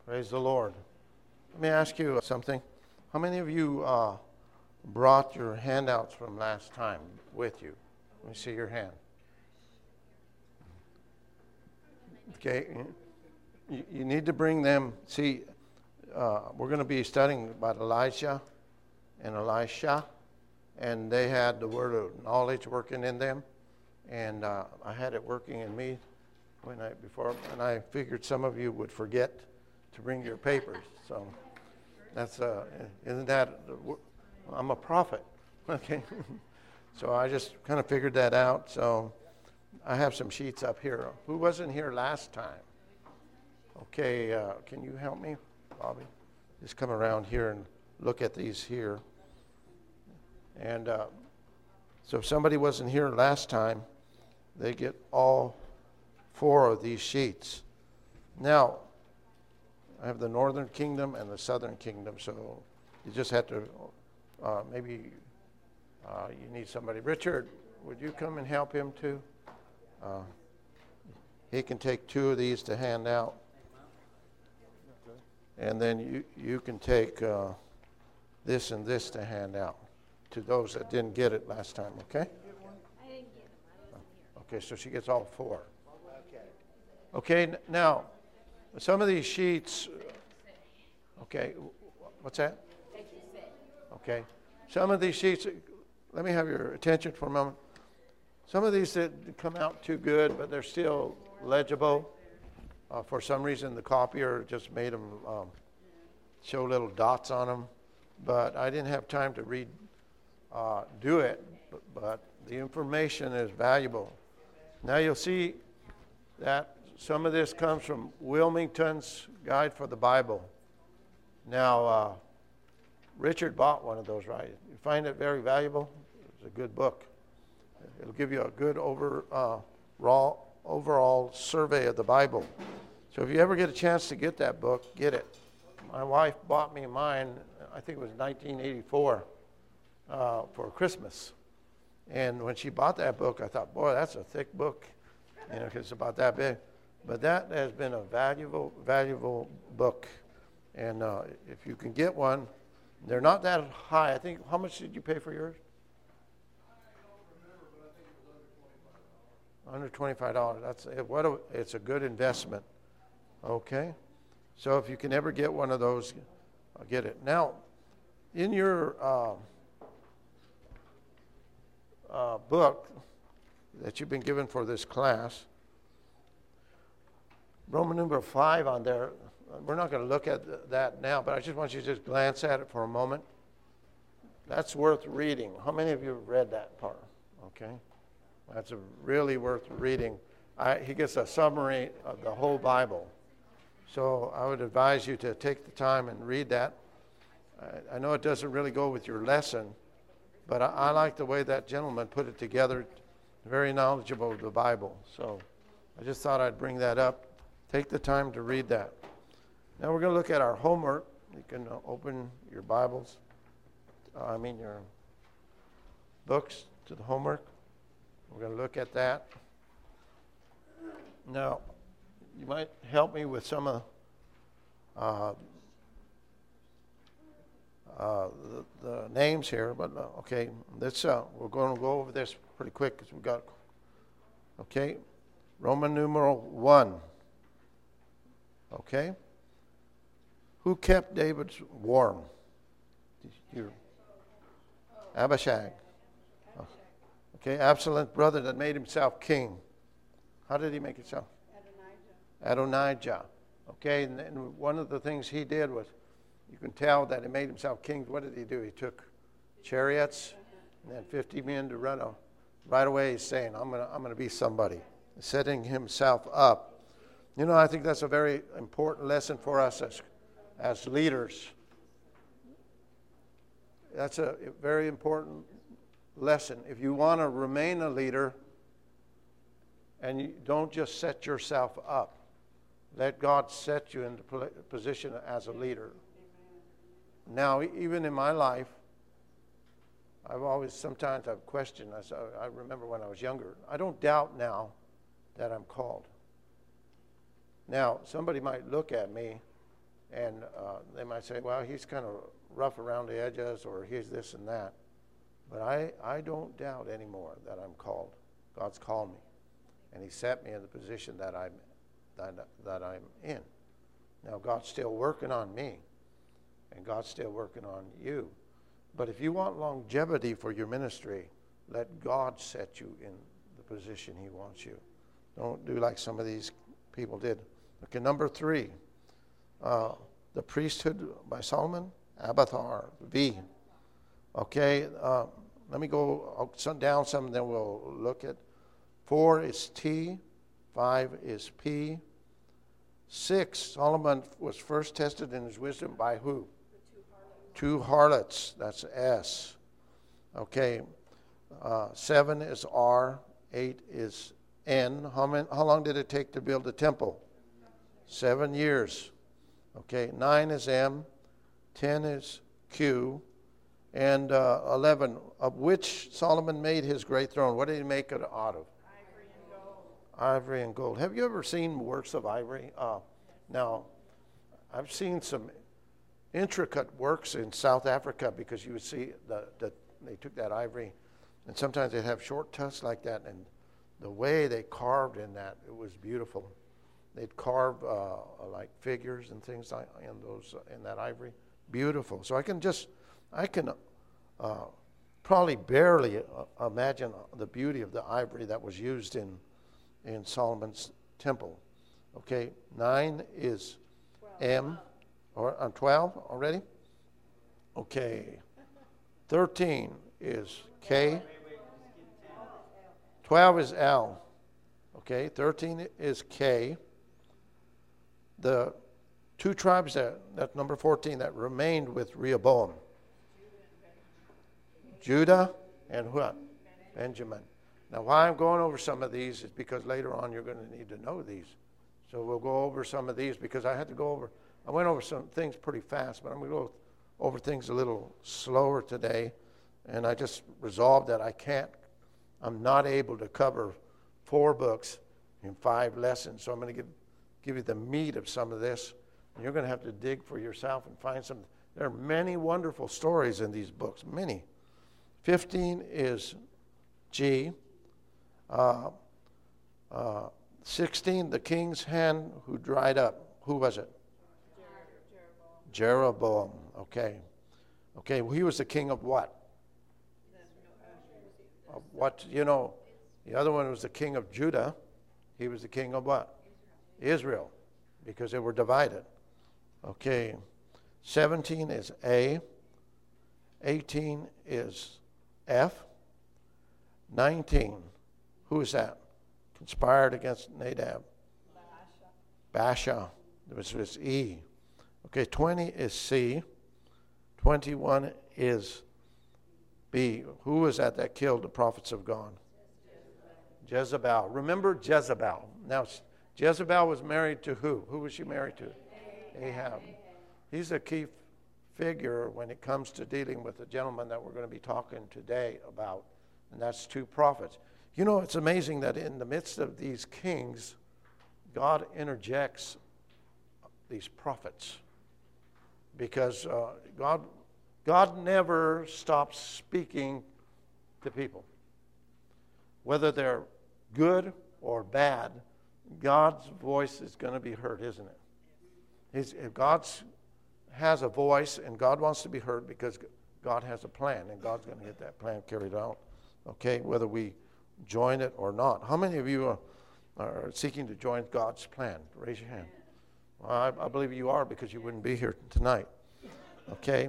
Praise the Lord. Let me ask you something. How many of you brought your handouts from last time with you? Let me see your hand. Okay. You need to bring them. See, we're going to be studying about Elijah and Elisha, and they had the word of knowledge working in them, and I had it working in me before, and I figured some of you would forget to bring your papers. So that's isn't that? I'm a prophet, okay? So I just kind of figured that out. So I have some sheets up here. Who wasn't here last time? Okay, can you help me, Bobby? Just come around here and look at these here. And so if somebody wasn't here last time, they get all 4 of these sheets. Now, I have the Northern Kingdom and the Southern Kingdom, so you just have to, maybe you need somebody. Richard, would you come and help him too? He can take 2 of these to hand out. And then you can take this and this to hand out to those that didn't get it last time, okay? I didn't get them. I wasn't here. Okay, so she gets all 4. Okay, now, some of these sheets, okay, what's that? Okay, some of these sheets, let me have your attention for a moment. Some of these didn't come out too good, but they're still legible. For some reason, the copier just made them show little dots on them, but I didn't have time to do it, but the information is valuable. Now you'll see that some of this comes from Wilmington's Guide for the Bible. Now, Richard bought one of those, right? You find it very valuable? It's a good book. It'll give you a good overall survey of the Bible. So if you ever get a chance to get that book, get it. My wife bought me mine, I think it was 1984, for Christmas. And when she bought that book, I thought, boy, that's a thick book, because it's about that big. But that has been a valuable book. And if you can get one, they're not that high. I think, how much did you pay for yours? Under $25. It's a good investment. Okay? So if you can ever get one of those, get it. Now, in your book that you've been given for this class, Roman number 5 on there, we're not going to look at that now, but I just want you to just glance at it for a moment. That's worth reading. How many of you have read that part? Okay. That's really worth reading. He gets a summary of the whole Bible. So I would advise you to take the time and read that. I know it doesn't really go with your lesson, but I like the way that gentleman put it together. Very knowledgeable of the Bible. So I just thought I'd bring that up. Take the time to read that. Now we're going to look at our homework. You can open your Bibles, your books to the homework. We're going to look at that. Now, you might help me with some of the names here, but okay, we're going to go over this pretty quick because we got, okay, Roman numeral 1. Okay? Who kept David warm? Abishag. Okay, Absalom's brother that made himself king. How did he make himself? Adonijah. Okay, and one of the things he did was, you can tell that he made himself king. What did he do? He took chariots and had 50 men to run. Right away he's saying, I'm gonna be somebody. Setting himself up. I think that's a very important lesson for us as leaders. That's a very important lesson. If you want to remain a leader, and you don't just set yourself up, let God set you in the position as a leader. Now, even in my life, sometimes I've questioned. I remember when I was younger. I don't doubt now that I'm called. Now, somebody might look at me And they might say, well, he's kind of rough around the edges, or he's this and that. But I don't doubt anymore that I'm called. God's called me. And he set me in the position that I'm in. Now, God's still working on me. And God's still working on you. But if you want longevity for your ministry, let God set you in the position he wants you. Don't do like some of these people did. Okay, number 3. The priesthood by Solomon, Abiathar, V. Okay, let me go down some, and then we'll look at 4 is T, 5 is P. 6, Solomon was first tested in his wisdom by who? Two harlots, that's S. Okay, 7 is R, 8 is N. How long did it take to build the temple? 7 years. Okay, 9 is M, 10 is Q, and 11, of which Solomon made his great throne. What did he make it out of? Ivory and gold. Ivory and gold. Have you ever seen works of ivory? Now, I've seen some intricate works in South Africa, because you would see they took that ivory, and sometimes they'd have short tusks like that, and the way they carved in that, it was beautiful. They'd carve like figures and things like in that ivory. Beautiful. So I can probably barely imagine the beauty of the ivory that was used in Solomon's temple. Okay, 9 is 12. M, or 12 already. Okay, 13 is K. 12 is L. Okay, 13 is K. The 2 tribes that number 14 that remained with Rehoboam. Judah and what? Benjamin. Now, why I'm going over some of these is because later on you're going to need to know these. So we'll go over some of these, because I went over some things pretty fast, but I'm going to go over things a little slower today. And I just resolved that I'm not able to cover 4 books in 5 lessons. So I'm going to give you the meat of some of this. And you're going to have to dig for yourself and find some. There are many wonderful stories in these books, many. 15 is G. 16, the king's hand who dried up. Who was it? Jeroboam. Okay. Okay, well, he was the king of what? Of what, the other one was the king of Judah. He was the king of what? Israel, because they were divided. Okay, 17 is A. 18 is F. 19, who is that? Conspired against Nadab. Baasha. This was E. Okay, 20 is C. 21 is B. Who was that killed the prophets of God? Jezebel. Remember Jezebel. Now, Jezebel was married to who? Who was she married to? Ahab. He's a key figure when it comes to dealing with the gentleman that we're going to be talking today about, and that's 2 prophets. It's amazing that in the midst of these kings, God interjects these prophets, because God never stops speaking to people. Whether they're good or bad, God's voice is going to be heard, isn't it? If God has a voice and God wants to be heard, because God has a plan, and God's going to get that plan carried out. Okay, whether we join it or not. How many of you are seeking to join God's plan? Raise your hand. Well, I believe you are, because you wouldn't be here tonight. Okay.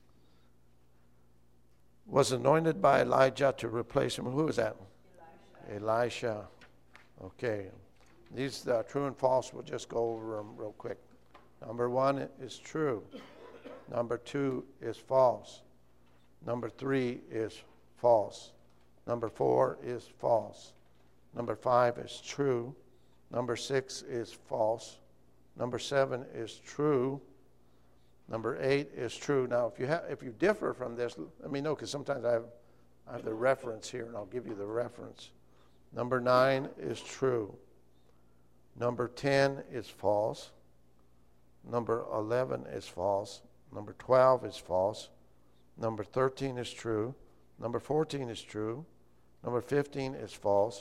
Was anointed by Elijah to replace him. Who was that? Elisha. Okay. These true and false, we'll just go over them real quick. Number 1 is true. Number 2 is false. Number 3 is false. Number 4 is false. Number 5 is true. Number 6 is false. Number 7 is true. Number 8 is true. Now, if you differ from this, let me know, because sometimes I have the reference here, and I'll give you the reference. Number 9 is true. Number 10 is false. Number 11 is false. Number 12 is false. Number 13 is true. Number 14 is true. Number 15 is false.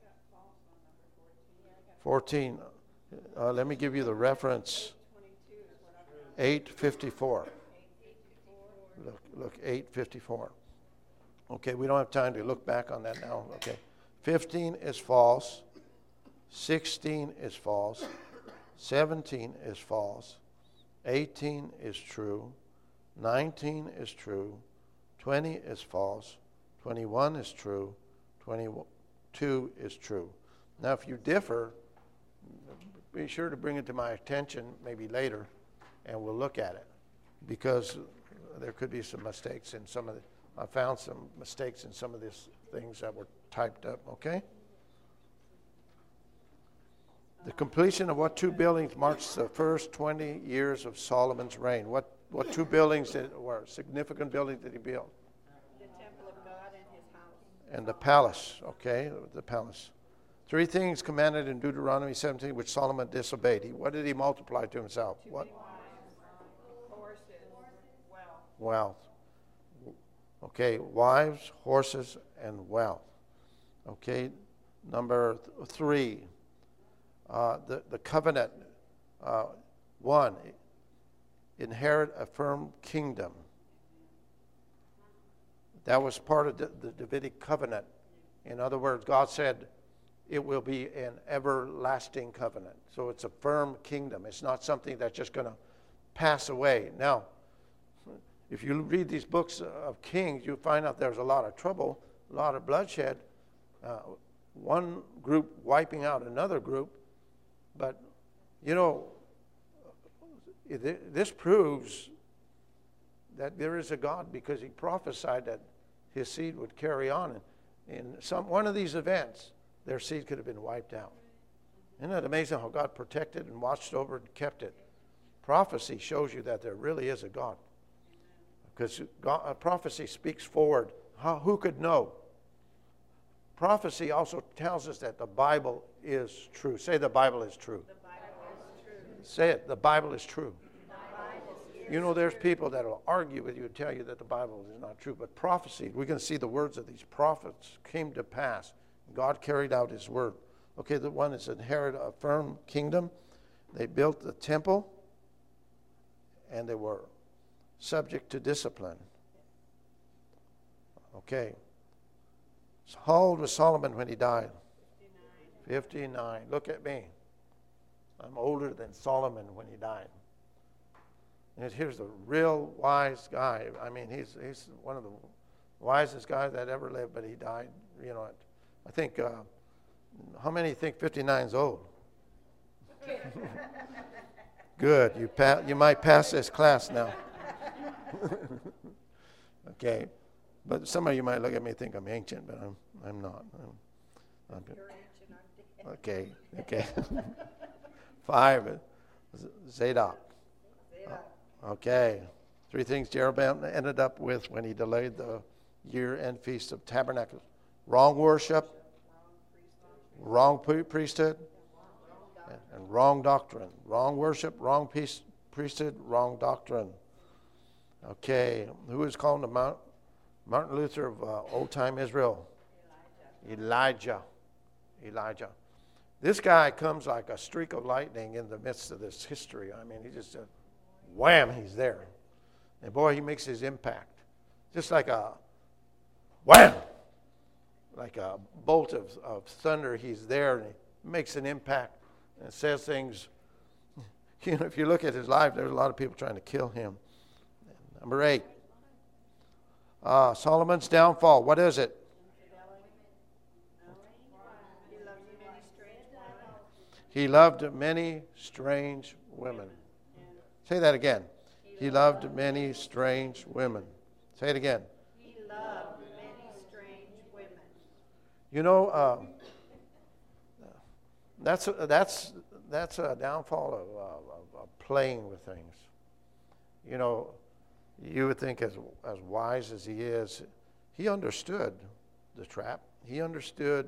14. Let me give you the reference. 8:54. Look, 8:54. Okay, we don't have time to look back on that now. Okay. 15 is false. 16 is false. 17 is false. 18 is true. 19 is true. 20 is false. 21 is true. 22 is true. Now, if you differ, be sure to bring it to my attention maybe later, and we'll look at it, because there could be some mistakes in some of the. I found some mistakes in some of these things that were typed up. Okay. The completion of what two buildings marks the first 20 years of Solomon's reign? What two buildings were significant buildings did he build? The temple of God and his house. And the palace, okay, the palace. 3 things commanded in Deuteronomy 17 which Solomon disobeyed. What did he multiply to himself? What? Horses, wealth. Wealth. Okay, wives, horses, and wealth. Okay, number 3. The covenant, 1, inherit a firm kingdom. That was part of the Davidic covenant. In other words, God said it will be an everlasting covenant. So it's a firm kingdom. It's not something that's just going to pass away. Now, if you read these books of Kings, you find out there's a lot of trouble, a lot of bloodshed, one group wiping out another group. But, you know, this proves that there is a God, because he prophesied that his seed would carry on. In one of these events, their seed could have been wiped out. Isn't that amazing how God protected and watched over and kept it? Prophecy shows you that there really is a God. Because prophecy speaks forward. Who could know? Prophecy also tells us that the Bible is true. Say the Bible is true. The Bible is true. Say it, the Bible is true. The Bible is You know, there's people that will argue with you and tell you that the Bible is not true. But prophecy, we're going to see the words of these prophets came to pass. God carried out his word. Okay, the one is inherit a firm kingdom. They built the temple, and they were subject to discipline. Okay. How old was Solomon when he died? 59. Look at me. I'm older than Solomon when he died. And here's a real wise guy. I mean, he's one of the wisest guys that ever lived, but he died, you know, I think, how many think 59 is old? Good. You might pass this class now. Okay. But some of you might look at me and think I'm ancient, but I'm not. You're ancient, Okay. 5, Zadok. Okay. 3 things Jeroboam ended up with when he delayed the year-end Feast of Tabernacles. Wrong worship, wrong priesthood, and wrong doctrine. Wrong worship, wrong priesthood, wrong doctrine. Okay. Who is called the Martin Luther of old-time Israel? Elijah. This guy comes like a streak of lightning in the midst of this history. I mean, he just, wham, he's there. And boy, he makes his impact. Just like a wham, like a bolt of thunder, he's there and he makes an impact and says things. You know, if you look at his life, there's a lot of people trying to kill him. Number 8. Solomon's downfall. What is it? He loved many strange women. Say that again. He loved many strange women. Say it again. He loved many strange women. You know, that's a downfall of playing with things. You know, you would think as wise as he is, he understood the trap. He understood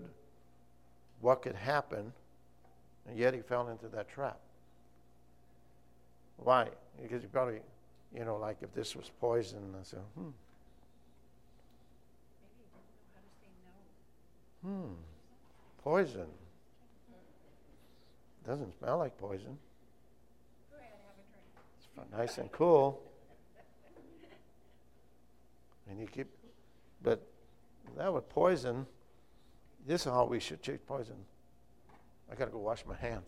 what could happen, and yet he fell into that trap. Why? Because you probably, like if this was poison, I said, poison. Doesn't smell like poison. It's nice and cool. And you keep, but that was poison. This is how we should treat poison. I got to go wash my hands.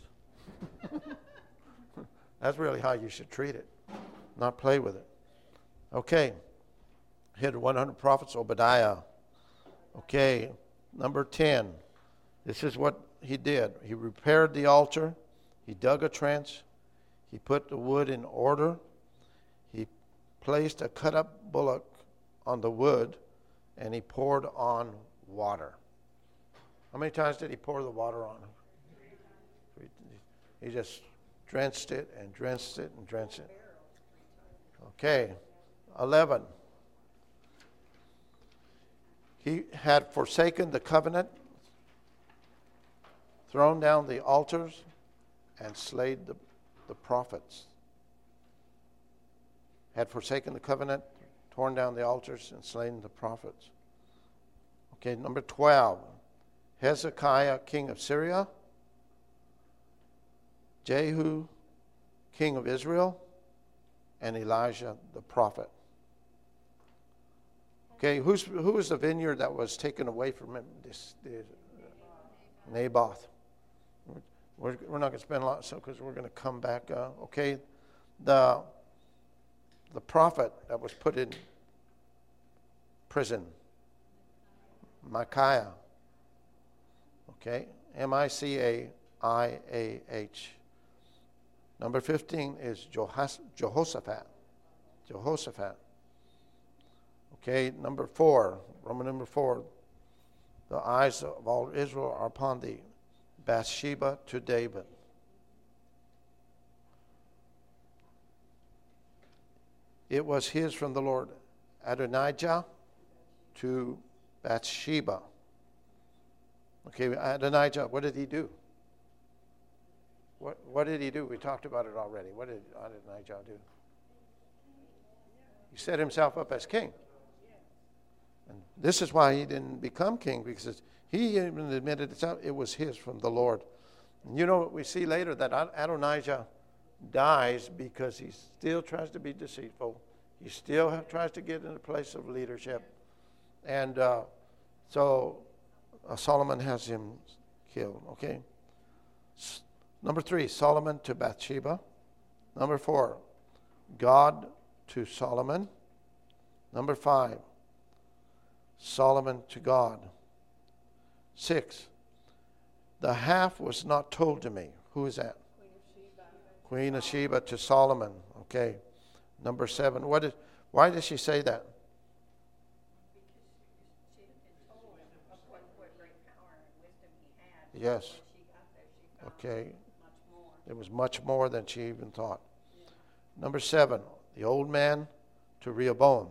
That's really how you should treat it, not play with it. Okay. Hit 100 prophets, Obadiah. Okay. Number 10. This is what he did. He repaired the altar. He dug a trench. He put the wood in order. He placed a cut-up bullock on the wood, and he poured on water. How many times did he pour the water on? He just drenched it and drenched it and drenched it. Okay, 11. He had forsaken the covenant, thrown down the altars, and slayed the prophets. Had forsaken the covenant, torn down the altars, and slain the prophets. Okay, number 12. Hezekiah, king of Syria. Jehu, king of Israel. And Elijah, the prophet. Okay, who was the vineyard that was taken away from him? Naboth. We're not going to spend a lot, because we're going to come back. Okay, the prophet that was put in prison, Micaiah. Okay, Micaiah. Number 15 is Jehoshaphat. Okay, number 4, Roman number 4. The eyes of all Israel are upon thee. Bathsheba to David. It was his from the Lord. Adonijah to Bathsheba. Okay, Adonijah, what did he do? What did he do? We talked about it already. What did Adonijah do? He set himself up as king. And this is why he didn't become king, because he even admitted it was his from the Lord. And you know what we see later, that Adonijah dies because he still tries to be deceitful. He still tries to get in a place of leadership. And so Solomon has him killed. Okay. Number 3, Solomon to Bathsheba. Number 4, God to Solomon. Number 5, Solomon to God. 6, the half was not told to me. Who is that? Queen of Sheba to Solomon. Okay. Number 7, why did she say that? Yes. Okay. It was much more than she even thought. Number 7, the old man to Rehoboam.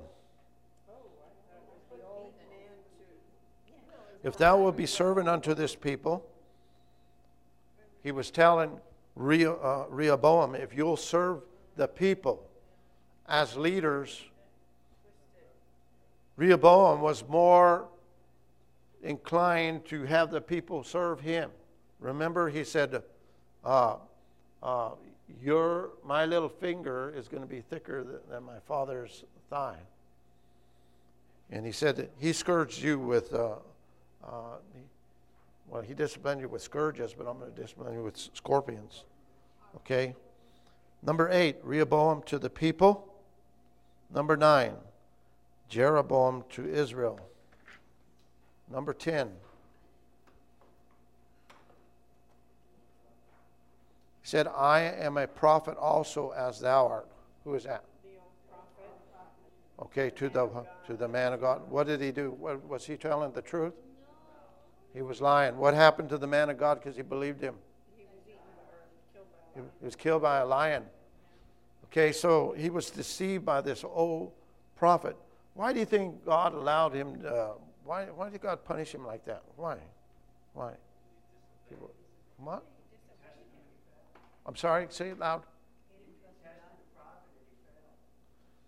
If thou wilt be servant unto this people, he was telling Rehoboam, if you'll serve the people as leaders. Rehoboam was more inclined to have the people serve him. Remember, he said, my little finger is going to be thicker than my father's thigh. And he said that he scourged you with, he disciplined you with scourges, but I'm going to discipline you with scorpions. Okay? Number 8, Rehoboam to the people. Number 9, Jeroboam to Israel. Number 10, he said, I am a prophet also as thou art. Who is that? Okay, to the man of God. What did he do? Was he telling the truth? He was lying. What happened to the man of God because he believed him? He was killed by a lion. Okay, so he was deceived by this old prophet. Why do you think God allowed him why did God punish him like that? Why? What? I'm sorry, say it loud.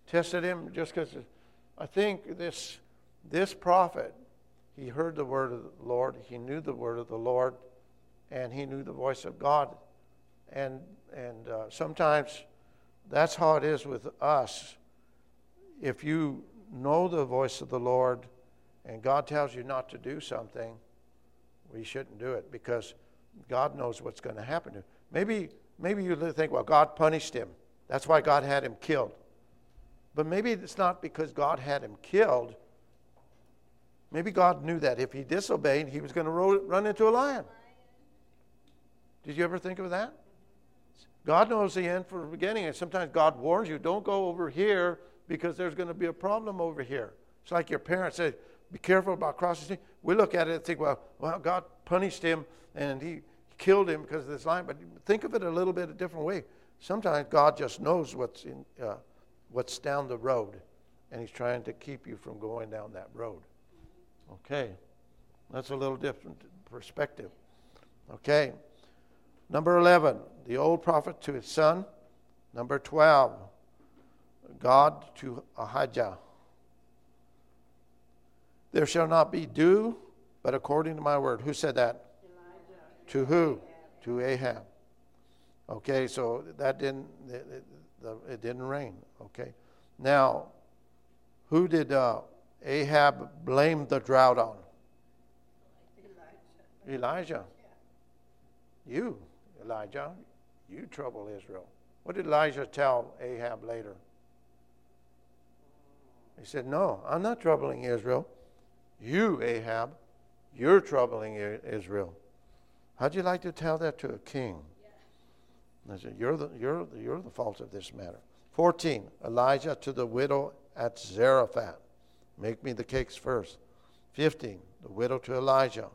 tested him just because I think this prophet, he heard the word of the Lord, he knew the word of the Lord, and he knew the voice of God. And sometimes that's how it is with us. If you know the voice of the Lord and God tells you not to do something, we shouldn't do it because God knows what's going to happen to you. Maybe you think, well, God punished him. That's why God had him killed. But maybe it's not because God had him killed. Maybe God knew that if he disobeyed, he was going to run into a lion. Did you ever think of that? God knows the end from the beginning, and sometimes God warns you, don't go over here because there's going to be a problem over here. It's like your parents say, be careful about crossing. We look at it and think, well, God punished him and he killed him because of this lion. But think of it a little bit a different way. Sometimes God just knows what's down the road, and he's trying to keep you from going down that road. Okay, that's a little different perspective. Okay, number 11, the old prophet to his son. Number 12, God to Ahijah. There shall not be dew, but according to my word. Who said that? Elijah. To who? To Ahab. Okay, so that it didn't rain. Okay, now who did Ahab blame the drought on? Elijah. You, Elijah, you trouble Israel. What did Elijah tell Ahab later? He said, no, I'm not troubling Israel. You, Ahab, you're troubling Israel. How'd you like to tell that to a king? I said, you're the fault of this matter. 14, Elijah to the widow at Zarephath. Make me the cakes first. 15, the widow to Elijah.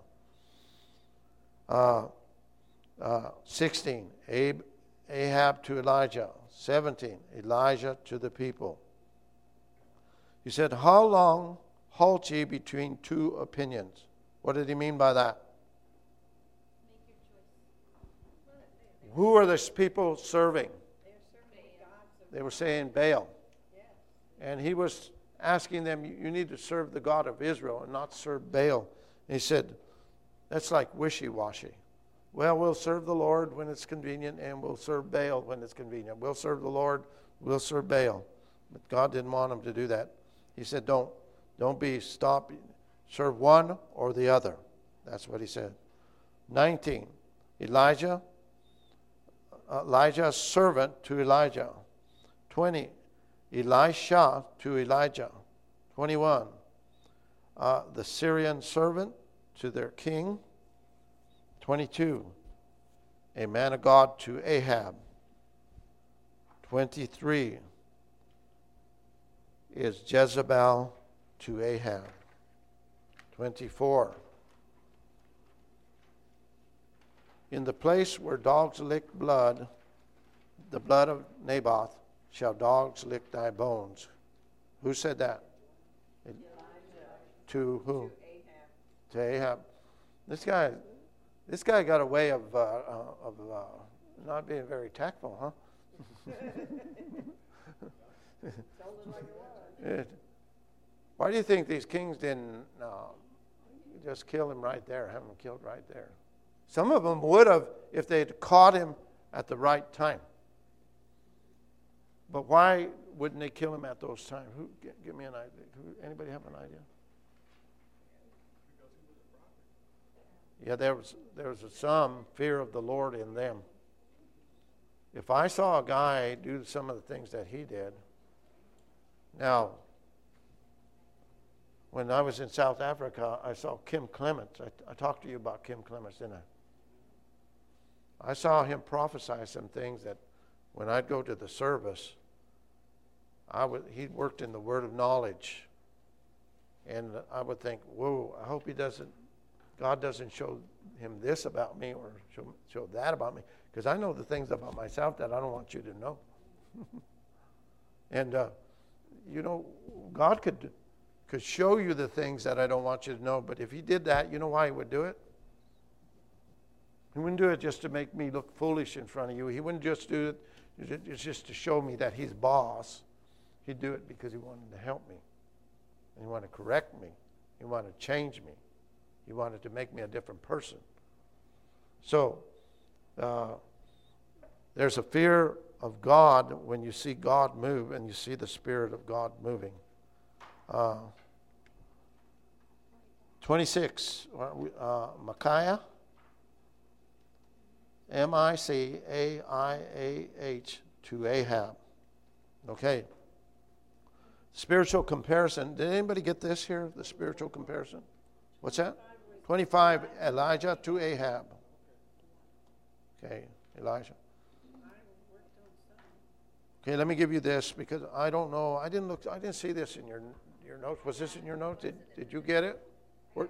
16, Ahab to Elijah. 17, Elijah to the people. He said, how long halt ye between two opinions? What did he mean by that? Make your choice. Who are these people serving? They were saying Baal. And he was asking them, you need to serve the God of Israel and not serve Baal. And he said, that's like wishy-washy. Well, we'll serve the Lord when it's convenient, and we'll serve Baal when it's convenient. We'll serve the Lord, we'll serve Baal. But God didn't want them to do that. He said, don't stop. Serve one or the other. That's what he said. 19, Elijah's servant to Elijah. 20, Elisha to Elijah. 21, the Syrian servant to their king. 22, a man of God to Ahab. 23 is Jezebel to Ahab. 24, in the place where dogs lick blood, the blood of Naboth, shall dogs lick thy bones. Who said that? Elijah. To who? To Ahab. This guy got a way of not being very tactful, huh? Why do you think these kings didn't just kill him right there, have him killed right there? Some of them would have if they'd caught him at the right time. But why wouldn't they kill him at those times? Give me an idea. Anybody have an idea? Yeah, there was some fear of the Lord in them. If I saw a guy do some of the things that he did, now, when I was in South Africa, I saw Kim Clements. I talked to you about Kim Clements, didn't I? I saw him prophesy some things that when I'd go to the service, he worked in the word of knowledge. And I would think, whoa, I hope God doesn't show him this about me or show that about me. Because I know the things about myself that I don't want you to know. And, God could show you the things that I don't want you to know. But if he did that, you know why he would do it? He wouldn't do it just to make me look foolish in front of you. He wouldn't just do it. It's just to show me that he's boss. He'd do it because he wanted to help me. And he wanted to correct me. He wanted to change me. He wanted to make me a different person. So, there's a fear of God when you see God move and you see the Spirit of God moving. 26, Micaiah, Micaiah to Ahab. Okay. Spiritual comparison. Did anybody get this here? The spiritual comparison? What's that? 25, Elijah to Ahab. Okay, Elijah. Okay, let me give you this because I don't know. I didn't see this in your notes. Was this in your notes? Did you get it? Where?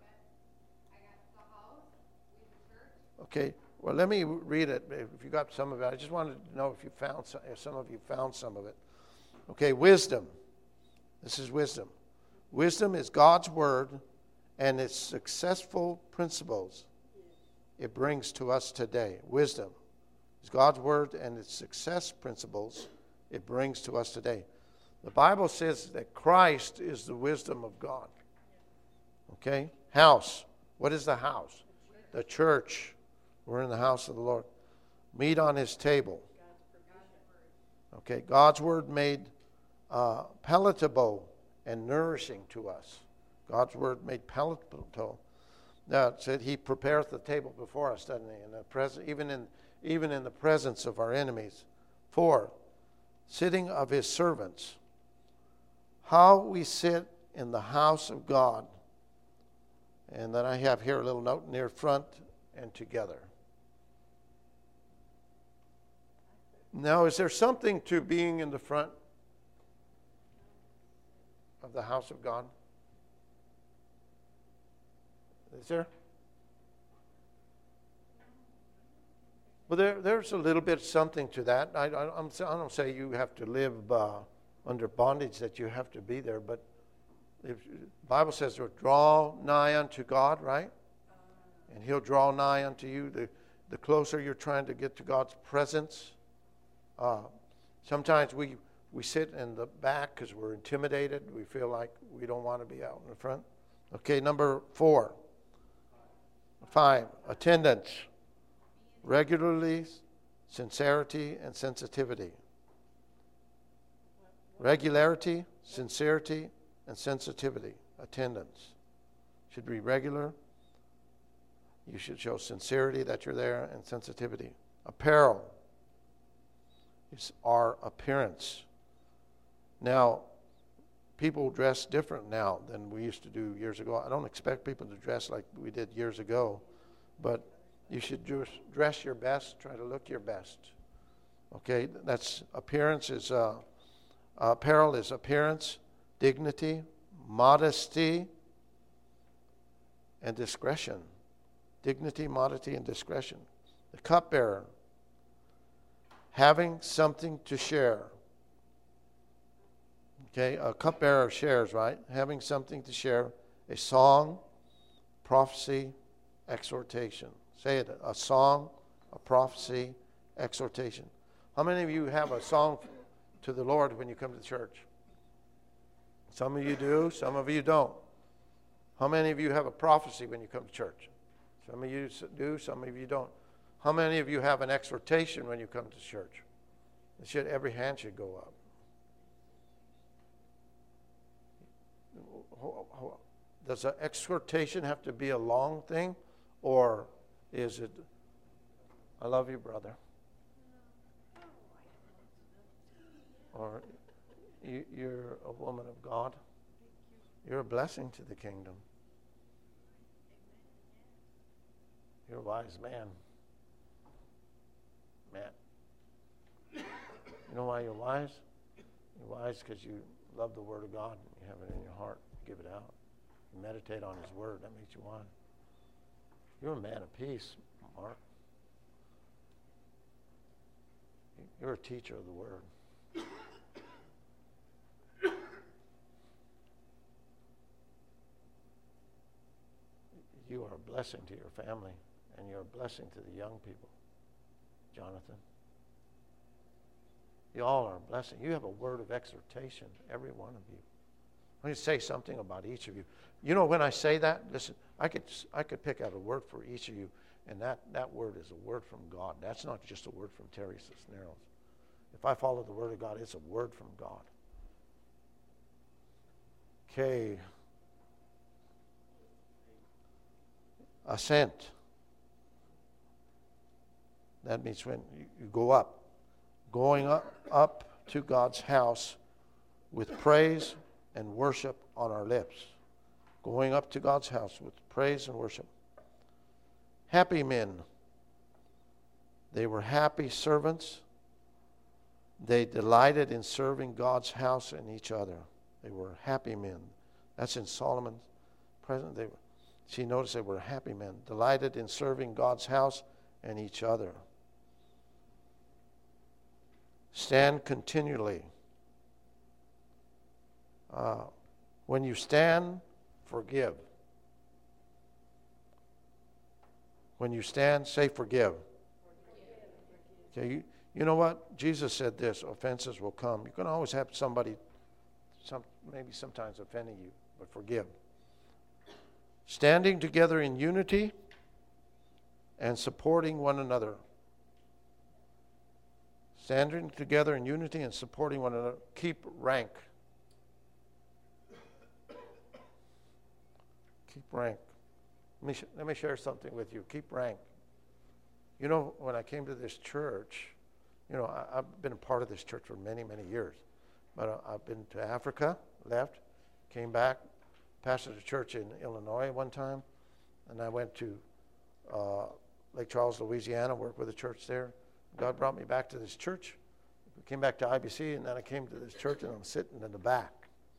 Okay. Well, let me read it. If you got some of it, I just wanted to know if some of you found some of it. Okay, wisdom. This is wisdom. Wisdom is God's word and its successful principles it brings to us today. Wisdom is God's word and its success principles it brings to us today. The Bible says that Christ is the wisdom of God. Okay? House. What is the house? The church. We're in the house of the Lord. Meat on his table. Okay, God's word made palatable and nourishing to us. God's word made palatable. Now it said he prepareth the table before us, doesn't he? In the present, even in the presence of our enemies. 4, sitting of his servants. How we sit in the house of God. And then I have here a little note near front and together. Now, is there something to being in the front of the house of God? Is there? Well, there's a little bit something to that. I don't say you have to live under bondage that you have to be there, but the Bible says to draw nigh unto God, right? And he'll draw nigh unto you. The closer you're trying to get to God's presence. Sometimes we sit in the back because we're intimidated. We feel like we don't want to be out in the front. Okay, number 5, attendance. Regularly, sincerity, and sensitivity. Regularity, sincerity, and sensitivity. Attendance. Should be regular. You should show sincerity that you're there and sensitivity. Apparel. It's our appearance. Now, people dress different now than we used to do years ago. I don't expect people to dress like we did years ago, but you should just dress your best, try to look your best. Okay, that's appearance is, apparel is appearance, dignity, modesty, and discretion. Dignity, modesty, and discretion. The cupbearer. Having something to share. Okay, a cupbearer shares, right? Having something to share. A song, prophecy, exhortation. Say it, a song, a prophecy, exhortation. How many of you have a song to the Lord when you come to church? Some of you do, some of you don't. How many of you have a prophecy when you come to church? Some of you do, some of you don't. How many of you have an exhortation when you come to church? Every hand should go up. Does an exhortation have to be a long thing? Or is it, I love you, brother? Or you're a woman of God? You're a blessing to the kingdom. You're a wise man. You know why you're wise? You're wise because you love the Word of God. And you have it in your heart. Give it out. You meditate on His Word. That makes you wise. You're a man of peace, Mark. You're a teacher of the Word. You are a blessing to your family, and you're a blessing to the young people, Jonathan. You all are a blessing. You have a word of exhortation, every one of you. Let me say something about each of you. You know, when I say that, listen, I could pick out a word for each of you, and that word is a word from God. That's not just a word from Terry Cisneros. If I follow the word of God, it's a word from God. Okay. Ascent. That means when you go up. Going up to God's house with praise and worship on our lips. Going up to God's house with praise and worship. Happy men. They were happy servants. They delighted in serving God's house and each other. They were happy men. That's in Solomon's present. Notice they were happy men. Delighted in serving God's house and each other. Stand continually. When you stand, forgive. When you stand, say forgive. Okay, you know what? Jesus said this, offenses will come. You can always have somebody, maybe sometimes offending you, but forgive. Standing together in unity and supporting one another. Standing together in unity and supporting one another. Keep rank. Keep rank. Let me share something with you. Keep rank. You know, when I came to this church, you know, I've been a part of this church for many, many years. But I've been to Africa, left, came back, pastored a church in Illinois one time, and I went to Lake Charles, Louisiana, worked with a church there. God brought me back to this church. We came back to IBC, and then I came to this church, and I'm sitting in the back.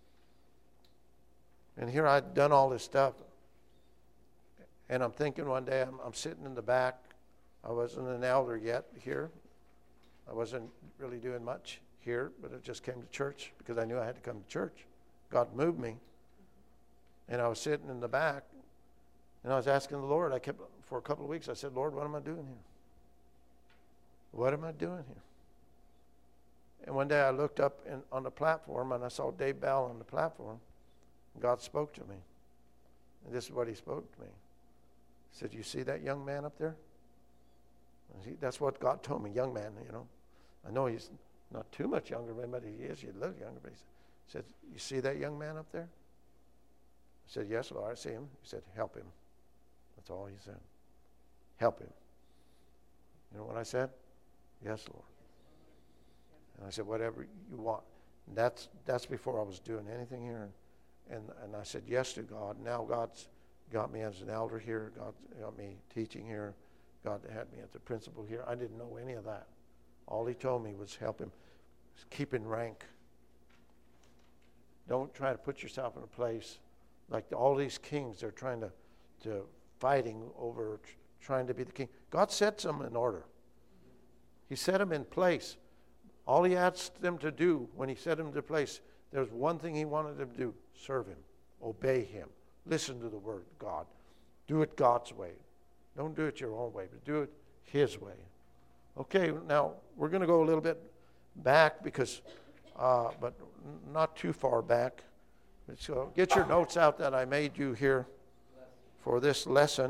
And here I'd done all this stuff. And I'm thinking one day, I'm sitting in the back. I wasn't an elder yet here. I wasn't really doing much here, but I just came to church because I knew I had to come to church. God moved me. And I was sitting in the back, and I was asking the Lord. For a couple of weeks, I said, Lord, what am I doing here? What am I doing here? And one day I looked up on the platform, and I saw Dave Bell on the platform. And God spoke to me. And this is what he spoke to me. He said, you see that young man up there? That's what God told me, young man, you know. I know he's not too much younger, but he is. He's a little younger. But he said, you see that young man up there? I said, yes, Lord, I see him. He said, help him. That's all he said. Help him. You know what I said? Yes, Lord. And I said, whatever you want. And that's before I was doing anything here. And I said yes to God. Now God's got me as an elder here. God got me teaching here. God had me as a principal here. I didn't know any of that. All he told me was help him. Keep in rank. Don't try to put yourself in a place like all these kings. They're trying to fighting over trying to be the king. God sets them in order. He set them in place. All he asked them to do when he set them into place, there's one thing he wanted them to do: serve him, obey him, listen to the word of God. Do it God's way. Don't do it your own way, but do it his way. Okay, now we're going to go a little bit back because, but not too far back. So get your notes out that I made you here for this lesson.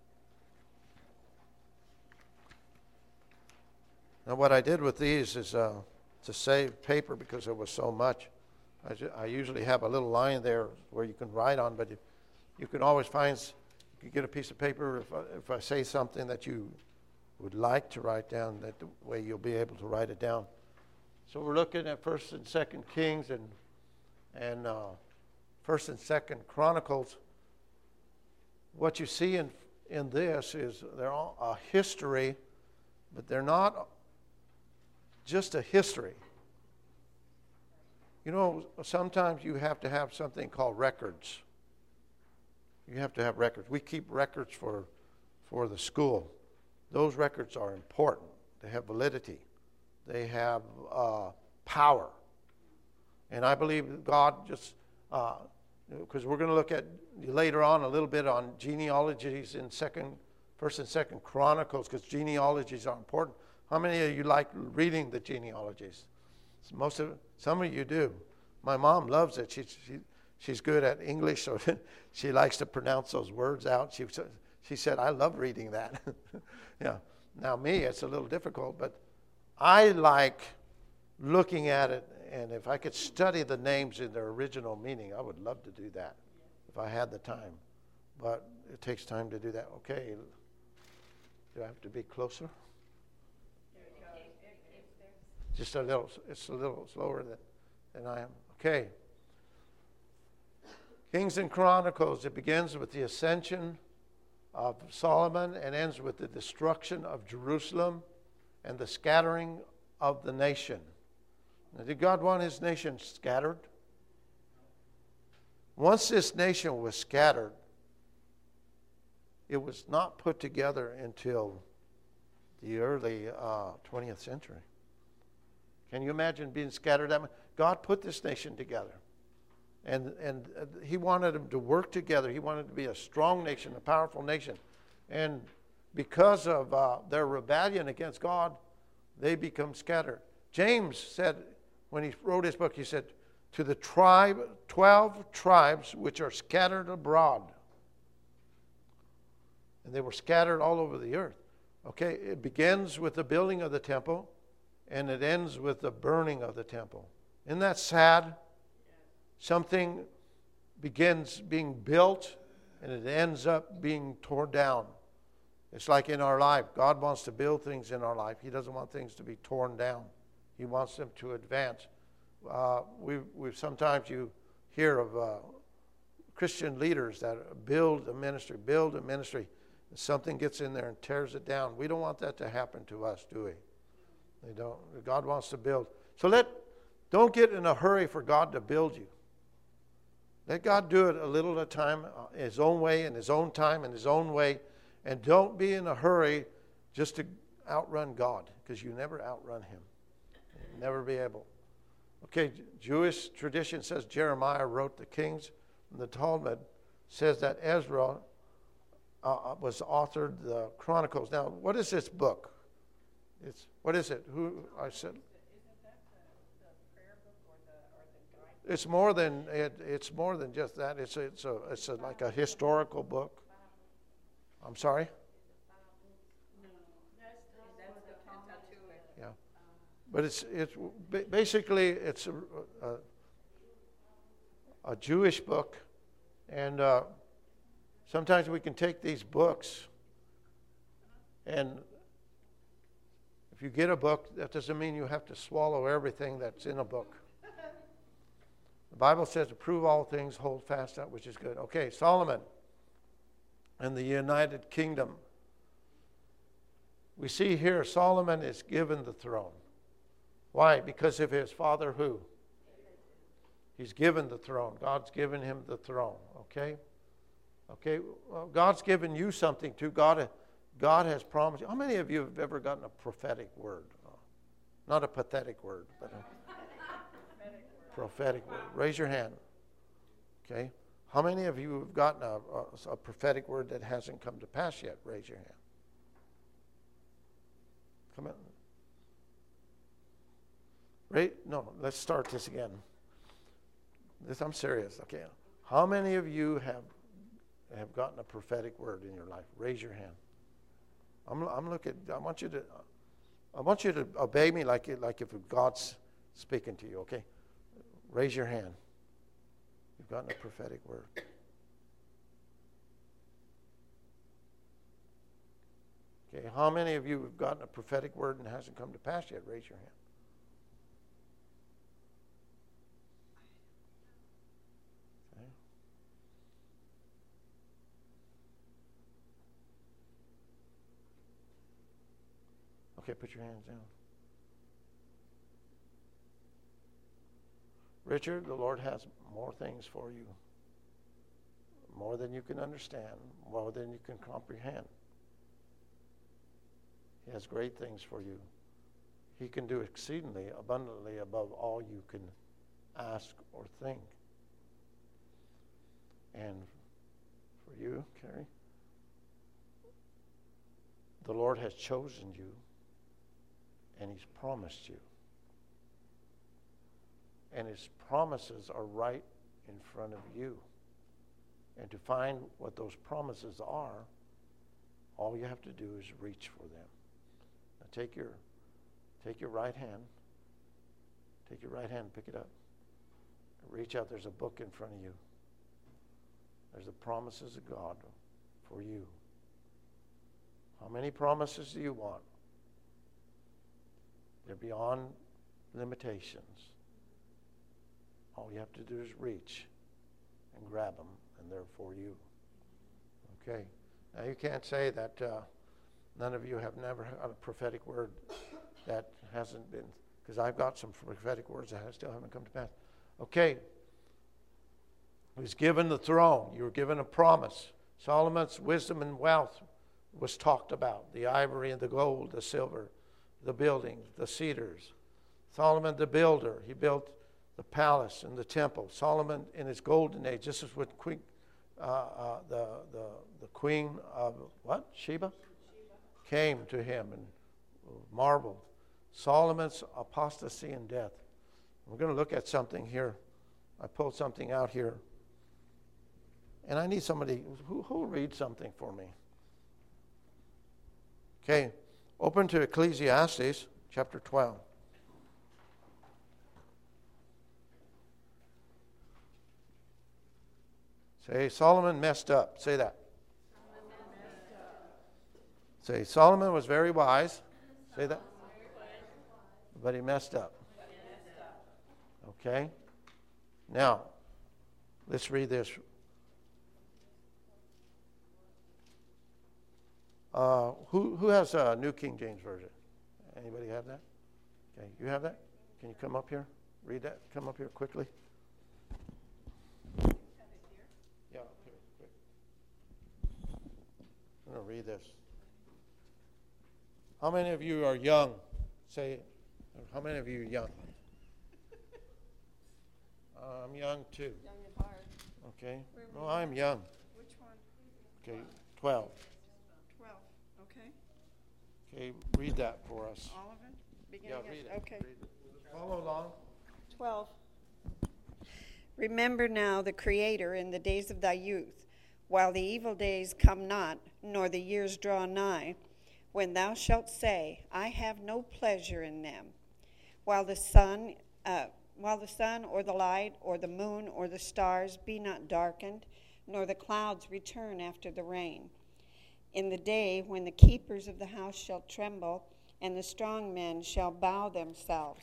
Now what I did with these is to save paper because there was so much. I usually have a little line there where you can write on, but you can always find, you can get a piece of paper if I say something that you would like to write down, that the way you'll be able to write it down. So we're looking at 1st and 2nd Kings and 1st and 2nd Chronicles. What you see in this is they're all a history, but they're not just a history. You know, sometimes you have to have something called records. You have to have records. We keep records for the school. Those records are important. They have validity. They have power. And I believe God just, because we're going to look at later on a little bit on genealogies in 1st and 2nd Chronicles, because genealogies are important. How many of you like reading the genealogies? Some of you do. My mom loves it. She's good at English, so she likes to pronounce those words out. She said, I love reading that. Yeah. Now me, it's a little difficult, but I like looking at it, and if I could study the names in their original meaning, I would love to do that if I had the time. But it takes time to do that. Okay. Do I have to be closer? Just a little. It's a little slower than I am. Okay. Kings and Chronicles, it begins with the ascension of Solomon and ends with the destruction of Jerusalem and the scattering of the nation. Now, did God want his nation scattered? Once this nation was scattered, it was not put together until the early 20th century. Can you imagine being scattered that much? God put this nation together. And he wanted them to work together. He wanted it to be a strong nation, a powerful nation. And because of their rebellion against God, they become scattered. James said, when he wrote his book, he said, to the 12 tribes which are scattered abroad. And they were scattered all over the earth. Okay, it begins with the building of the temple, and it ends with the burning of the temple. Isn't that sad? Something begins being built, and it ends up being torn down. It's like in our life. God wants to build things in our life. He doesn't want things to be torn down. He wants them to advance. Sometimes you hear of Christian leaders that build a ministry, and something gets in there and tears it down. We don't want that to happen to us, do we? They don't. God wants to build. So don't get in a hurry for God to build you. Let God do it a little at a time, his own way, in his own time, in his own way. And don't be in a hurry just to outrun God, because you never outrun him. You'll never be able. Okay, Jewish tradition says Jeremiah wrote the Kings. And the Talmud says that Ezra was authored the Chronicles. Now, what is this book? What is it? I said. Isn't that the prayer book or the guide? It's more than just that. It's like a historical book. I'm sorry. No, that's the Pentateuch. Yeah, but it's basically it's a Jewish book, and sometimes we can take these books, and if you get a book, that doesn't mean you have to swallow everything that's in a book. The Bible says to prove all things, hold fast that which is good. Okay, Solomon and the United Kingdom. We see here Solomon is given the throne. Why? Because of his father who? He's given the throne. God's given him the throne. Okay? Okay, well, God's given you something too. God has promised you. How many of you have ever gotten a prophetic word? Not a pathetic word, but a prophetic word. Raise your hand. Okay? How many of you have gotten a prophetic word that hasn't come to pass yet? Raise your hand. Come on. No, let's start this again. I'm serious. Okay. How many of you have gotten a prophetic word in your life? Raise your hand. I'm looking. I want you to obey me like if God's speaking to you. Okay. Raise your hand. You've gotten a prophetic word. Okay, how many of you have gotten a prophetic word and it hasn't come to pass yet? Raise your hand. Okay. Okay, put your hands down. Richard, the Lord has more things for you. More than you can understand. More than you can comprehend. He has great things for you. He can do exceedingly abundantly above all you can ask or think. And for you, Carrie, the Lord has chosen you and he's promised you And His promises are right in front of you. And to find what those promises are, all you have to do is reach for them. Now take your right hand. Take your right hand, pick it up. Reach out. There's a book in front of you. There's the promises of God for you. How many promises do you want? They're beyond limitations. All you have to do is reach and grab them, and they're for you. Okay. Now you can't say that none of you have never had a prophetic word that hasn't been, because I've got some prophetic words that still haven't come to pass. Okay. He was given the throne. You were given a promise. Solomon's wisdom and wealth was talked about. The ivory and the gold, the silver, the buildings, the cedars. Solomon the builder. He built the palace and the temple. Solomon in his golden age. This is what the queen of what? Sheba? Came to him and marveled. Solomon's apostasy and death. We're going to look at something here. I pulled something out here. And I need somebody who will read something for me. Okay. Open to Ecclesiastes chapter 12. Say, Solomon messed up. Say that. Say, Solomon was very wise. Say that. But he messed up. Okay. Now, let's read this. Who has a New King James Version? Anybody have that? Okay, you have that? Can you come up here? Read that. Come up here quickly. Yeah, up here, quick. I'm going to read this. How many of you are young? Say, how many of you are young? I'm young too. Young at heart. Okay. No, I'm young. Which one? Okay, 12. 12. Okay. Okay, read that for us. All of it? Beginning Yeah, of- read it. Okay. Read it. Follow along. 12. Remember now the Creator in the days of thy youth, while the evil days come not, nor the years draw nigh, when thou shalt say, I have no pleasure in them, while the sun or the light or the moon or the stars be not darkened, nor the clouds return after the rain. In the day when the keepers of the house shall tremble, and the strong men shall bow themselves,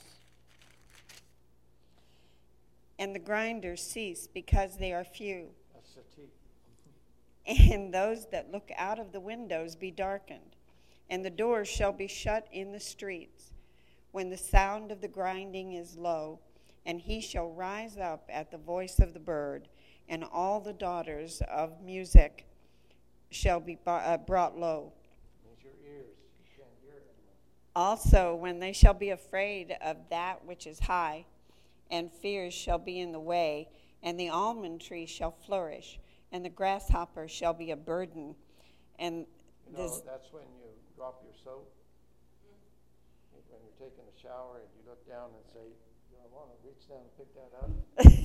and the grinders cease because they are few, That's the T. and those that look out of the windows be darkened, and the doors shall be shut in the streets, when the sound of the grinding is low, and he shall rise up at the voice of the bird, and all the daughters of music shall be brought low. Means your ears. You can't hear it anymore. Also, when they shall be afraid of that which is high, and fears shall be in the way, and the almond tree shall flourish, and the grasshopper shall be a burden, and You know, that's when you drop your soap. When you're taking a shower and you look down and say, do I want to reach down and pick that up?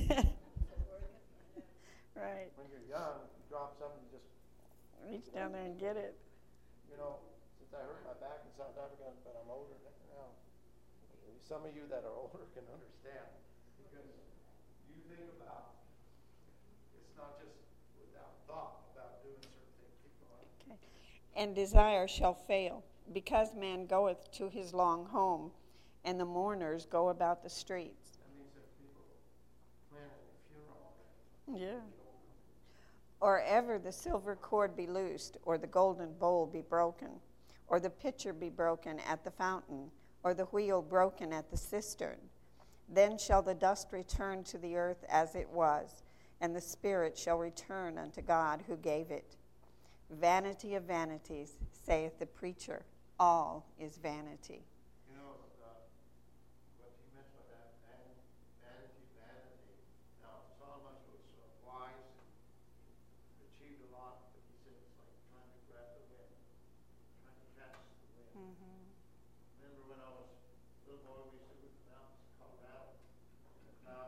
right. When you're young, you drop something, you just, Reach down there and get it. you know, since I hurt my back in South Africa, but I'm older now, some of you that are older can understand. Because you think about, it's not just without thought about doing certain things. Keep going. Okay. And desire shall fail, because man goeth to his long home, and the mourners go about the streets. That means that people planning a funeral already. Yeah. Or ever the silver cord be loosed, or the golden bowl be broken, or the pitcher be broken at the fountain, or the wheel broken at the cistern. Then shall the dust return to the earth as it was, and the spirit shall return unto God who gave it. Vanity of vanities, saith the preacher, all is vanity. You know, what you meant by that, vanity. Now, Solomon was wise and achieved a lot, but he said it's like trying to grab the wind, trying to catch the wind. Remember when I was a little boy, we used to go to the mountains in Colorado, and the clouds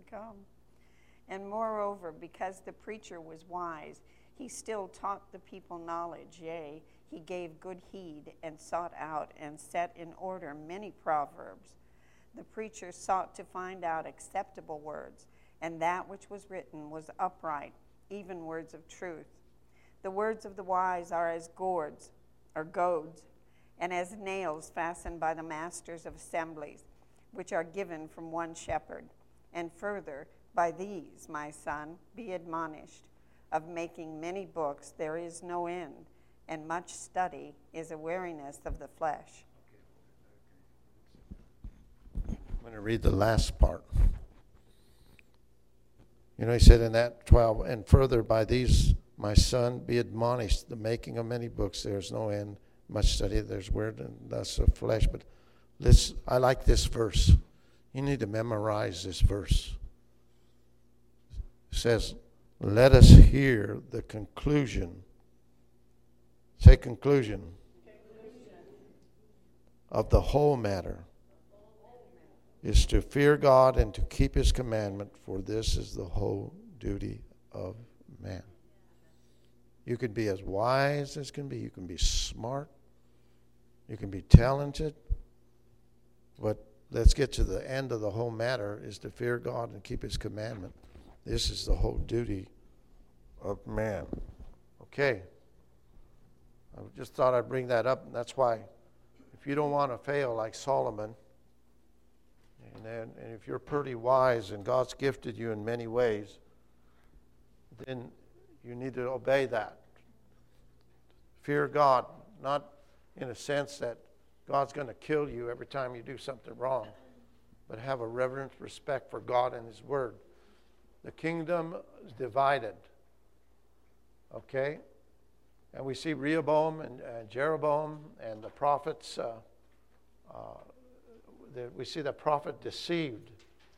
come. And moreover, because the preacher was wise, he still taught the people knowledge, yea, he gave good heed and sought out and set in order many proverbs. The preacher sought to find out acceptable words, and that which was written was upright, even words of truth. The words of the wise are as goads, and as nails fastened by the masters of assemblies, which are given from one shepherd. And further, by these, my son, be admonished. Of making many books there is no end, and much study is a weariness of the flesh. I'm going to read the last part. You know, he said in that 12, and further, by these, my son, be admonished. The making of many books, there is no end. Much study, there's weariness of flesh. But I like this verse. You need to memorize this verse. It says, let us hear the conclusion. Say conclusion. Of the whole matter is to fear God and to keep his commandment, for this is the whole duty of man. You can be as wise as can be. You can be smart. You can be talented. But let's get to the end of the whole matter is to fear God and keep his commandment. This is the whole duty of man. Okay. I just thought I'd bring that up, and that's why if you don't want to fail like Solomon, and if you're pretty wise and God's gifted you in many ways, then you need to obey that. Fear God, not in a sense that God's going to kill you every time you do something wrong, but have a reverent respect for God and his word. The kingdom is divided. Okay? And we see Rehoboam and Jeroboam and the prophets. We see the prophet deceived.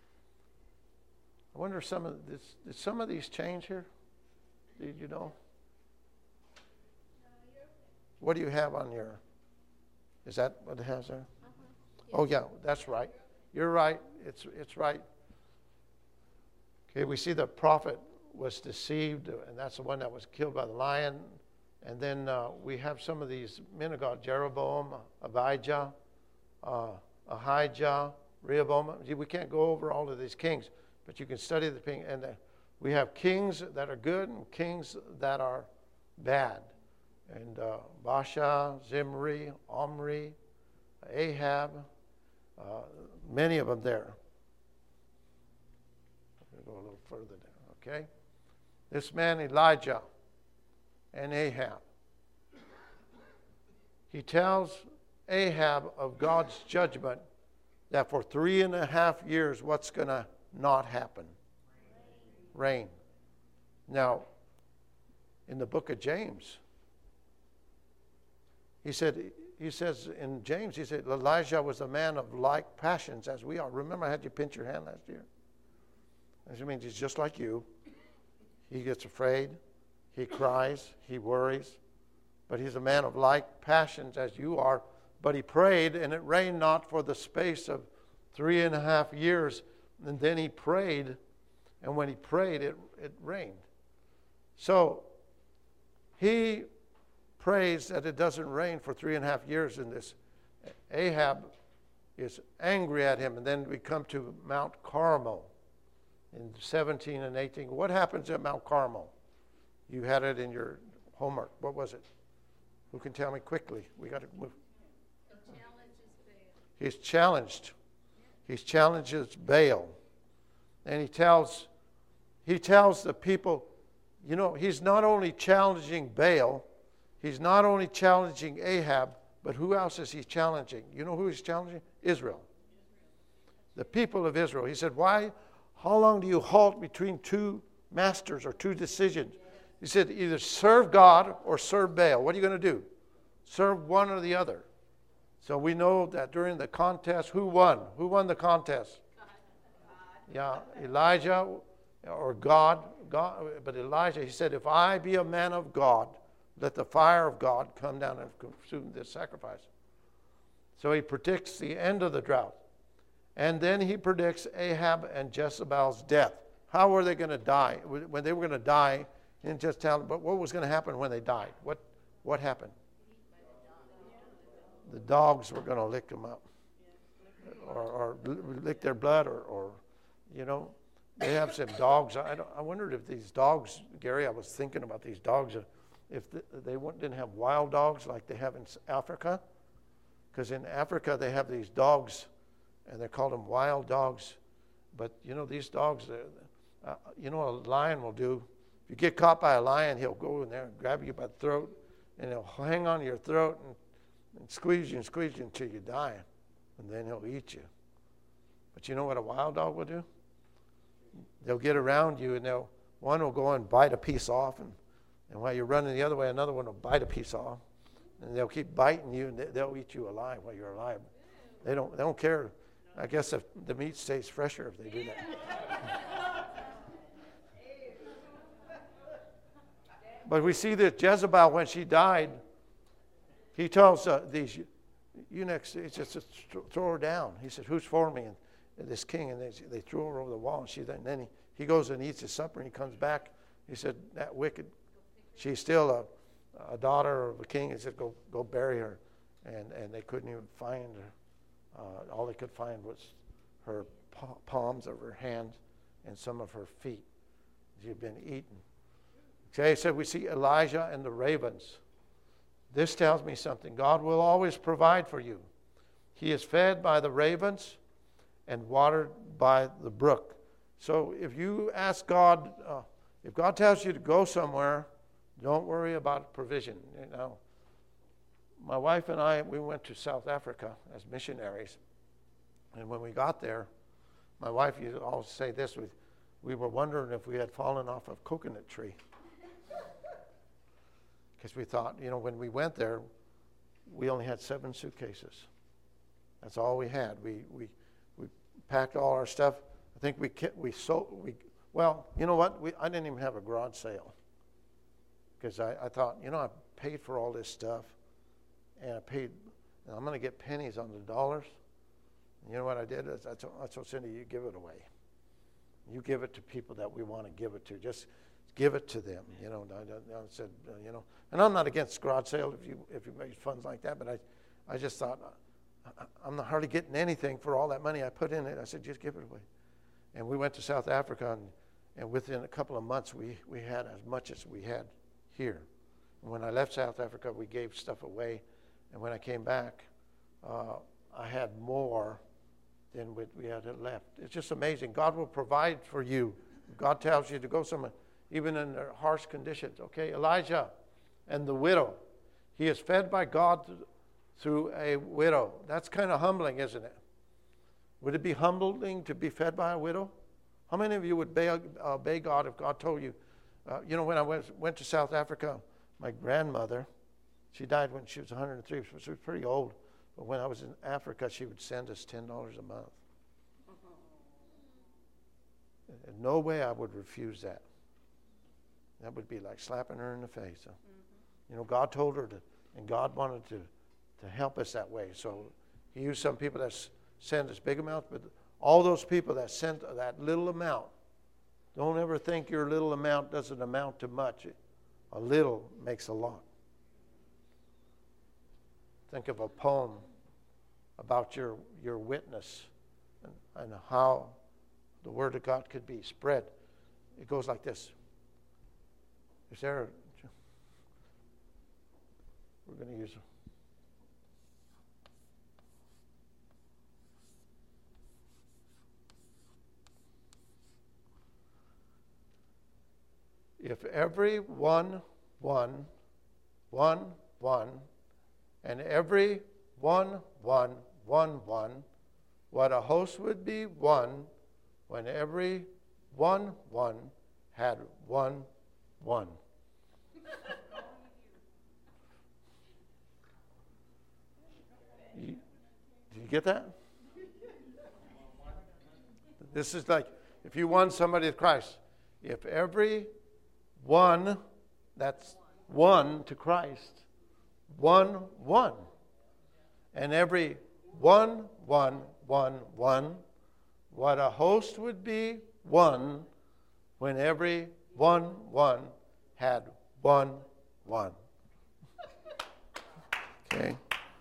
I wonder if did some of these change here? Did you know? What do you have on your? Is that what it has there? Yeah. Oh yeah, that's right. You're right. It's right. Okay, we see the prophet was deceived, and that's the one that was killed by the lion. And then we have some of these men of God: Jeroboam, Abijah, Ahijah, Rehoboam. We can't go over all of these kings, but you can study the king. And we have kings that are good and kings that are bad. And Baasha, Zimri, Omri, Ahab, many of them there. I'm going to go a little further down, okay? This man, Elijah, and Ahab. He tells Ahab of God's judgment that for 3.5 years, what's going to not happen? Rain. Now, in the book of James, he says in James, he said, Elijah was a man of like passions as we are. Remember I had you pinch your hand last year? That means he's just like you. He gets afraid. He cries. He worries. But he's a man of like passions as you are. But he prayed, and it rained not for the space of 3.5 years. And then he prayed, and when he prayed, it rained. So he prays that it doesn't rain for 3.5 years in this. Ahab is angry at him, and then we come to Mount Carmel in 17 and 18. What happens at Mount Carmel? You had it in your homework. What was it? Who can tell me quickly? We got to move. He's challenged. He challenges Baal. And he tells the people, you know, he's not only challenging Baal, he's not only challenging Ahab, but who else is he challenging? You know who he's challenging? Israel. The people of Israel. He said, how long do you halt between two masters or two decisions? He said, either serve God or serve Baal. What are you going to do? Serve one or the other. So we know that during the contest, who won? Who won the contest? Yeah, Elijah or God. But Elijah, he said, if I be a man of God, let the fire of God come down and consume this sacrifice. So he predicts the end of the drought. And then he predicts Ahab and Jezebel's death. How were they going to die? When they were going to die, he didn't just tell them, but what was going to happen when they died? What happened? The dogs were going to lick them up. Or lick their blood, or they have some dogs. I wondered if these dogs, Gary, I was thinking about these dogs, if they didn't have wild dogs like they have in Africa. Because in Africa they have these dogs, and they call them wild dogs. But, these dogs, a lion will do. If you get caught by a lion, he'll go in there and grab you by the throat, and he'll hang on to your throat and squeeze you until you die. And then he'll eat you. But you know what a wild dog will do? They'll get around you, and one will go and bite a piece off, and while you're running the other way, another one will bite a piece off, and they'll keep biting you, and they'll eat you alive while you're alive. They don't care. I guess if the meat stays fresher if they do that. But we see that Jezebel, when she died, he tells these eunuchs, he says, throw her down. He said, who's for me? And this king, and they threw her over the wall. And then he goes and eats his supper, and he comes back. He said, that wicked, she's still a daughter of a king. He said, go bury her. And they couldn't even find her. All they could find was her palms of her hands and some of her feet. She had been eaten. Okay, he said, we see Elijah and the ravens. This tells me something. God will always provide for you. He is fed by the ravens and watered by the brook. So if you ask God, if God tells you to go somewhere, don't worry about provision. My wife and I, we went to South Africa as missionaries. And when we got there, my wife used to always say this, we were wondering if we had fallen off a coconut tree. Because we thought, when we went there, we only had 7 suitcases. That's all we had. We packed all our stuff. I think well, you know what? I didn't even have a garage sale. Because I thought, I paid for all this stuff. And I'm going to get pennies on the dollars. And you know what I did? I told Cindy, you give it away. You give it to people that we want to give it to. Just give it to them, I said, and I'm not against garage sale if you make funds like that, but I just thought, I'm not hardly getting anything for all that money I put in it. I said, just give it away. And we went to South Africa, and within a couple of months, we had as much as we had here. And when I left South Africa, we gave stuff away, and when I came back, I had more than we had left. It's just amazing. God will provide for you. God tells you to go somewhere, even in their harsh conditions. Okay, Elijah and the widow. He is fed by God through a widow. That's kind of humbling, isn't it? Would it be humbling to be fed by a widow? How many of you would obey God if God told you? When I went to South Africa, my grandmother, she died when she was 103, so she was pretty old. But when I was in Africa, she would send us $10 a month. In no way I would refuse that. That would be like slapping her in the face. Mm-hmm. God told her to, and God wanted to help us that way. So he used some people that sent us big amounts, but all those people that sent that little amount, don't ever think your little amount doesn't amount to much. A little makes a lot. Think of a poem about your witness and how the word of God could be spread. It goes like this. We're going to use if every one, and every one, what a host would be one when every one had one. Did you get that? This is like if you won somebody to Christ. If every one, that's one to Christ, one. And every one, one, one. What a host would be, one, when every one had one. Okay.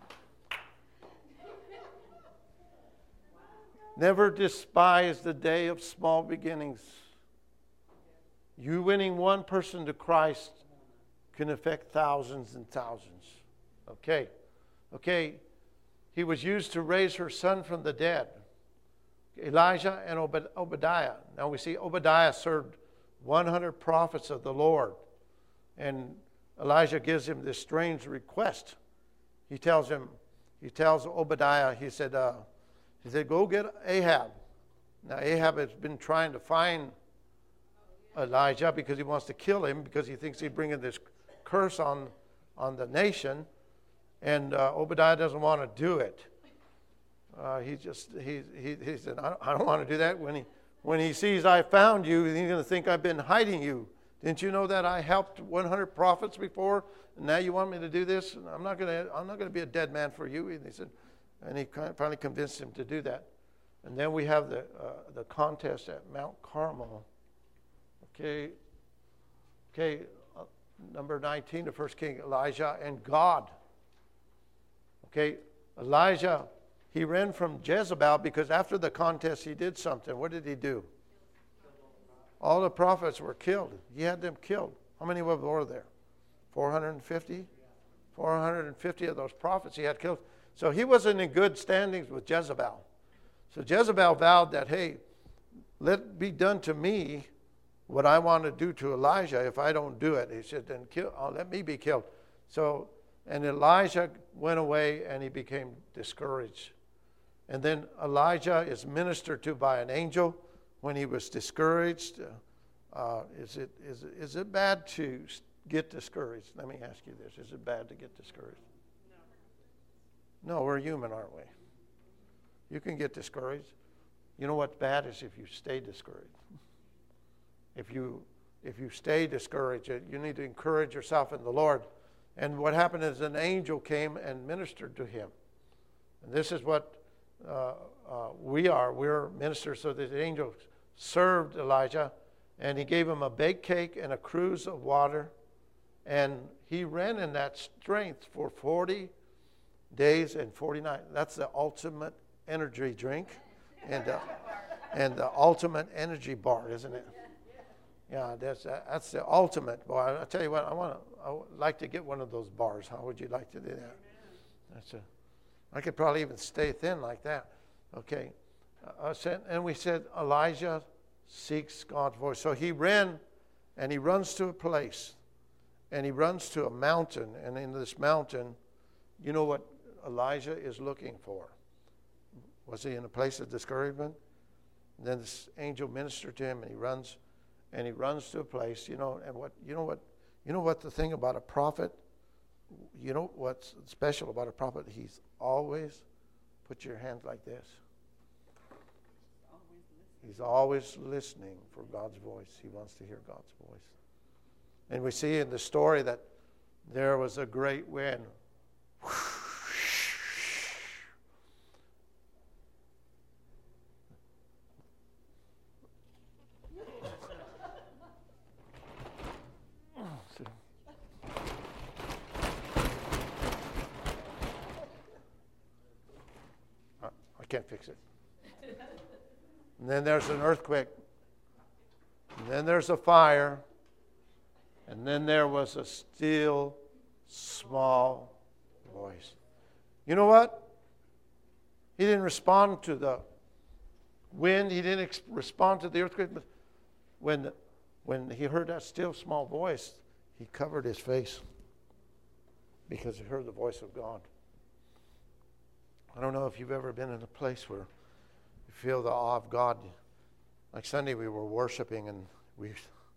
Never despise the day of small beginnings. You winning one person to Christ can affect thousands and thousands. Okay. He was used to raise her son from the dead. Elijah and Obadiah. Now we see Obadiah served 100 prophets of the Lord. And Elijah gives him this strange request. He tells Obadiah, he said, go get Ahab. Now Ahab has been trying to find Elijah because he wants to kill him, because he thinks he's bringing this curse on the nation. And Obadiah doesn't want to do it. He said, I don't want to do that. When he sees I found you, he's going to think I've been hiding you. Didn't you know that I helped 100 prophets before, and now you want me to do this? And I'm not going to be a dead man for you. And he said, and he finally convinced him to do that. And then we have the contest at Mount Carmel. Okay, number 19 of 1 King, Elijah and God. Okay, Elijah, he ran from Jezebel because after the contest he did something. What did he do? All the prophets were killed. He had them killed. How many were there? 450? 450 of those prophets he had killed. So he wasn't in good standings with Jezebel. So Jezebel vowed that, hey, let it be done to me what I want to do to Elijah if I don't do it. He said, then let me be killed. So, and Elijah went away and he became discouraged. And then Elijah is ministered to by an angel when he was discouraged. Is it bad to get discouraged? Let me ask you this. Is it bad to get discouraged? No, we're human, aren't we? You can get discouraged. You know what's bad is if you stay discouraged. If you stay discouraged, you need to encourage yourself in the Lord. And what happened is an angel came and ministered to him. And this is what we are. We're ministers. So the angel served Elijah, and he gave him a baked cake and a cruse of water. And he ran in that strength for 40 days and 40 nights. That's the ultimate energy drink and the ultimate energy bar, isn't it? Yeah, that's the ultimate. Boy, I tell you what, I would like to get one of those bars. How would you like to do that? I could probably even stay thin like that. Okay. And we said Elijah seeks God's voice. So he ran, and he runs to a place, and he runs to a mountain. And in this mountain, you know what Elijah is looking for? Was he in a place of discouragement? And then this angel ministered to him, and he runs to a place. You know what the thing about a prophet? You know what's special about a prophet? He's always put your hands like this. He's always listening for God's voice. He wants to hear God's voice. And we see in the story that there was a great wind. I can't fix it. And then there's an earthquake. And then there's a fire. And then there was a still, small voice. You know what? He didn't respond to the wind. He didn't respond to the earthquake. But when he heard that still, small voice, he covered his face because he heard the voice of God. I don't know if you've ever been in a place where you feel the awe of God. Like Sunday we were worshiping and we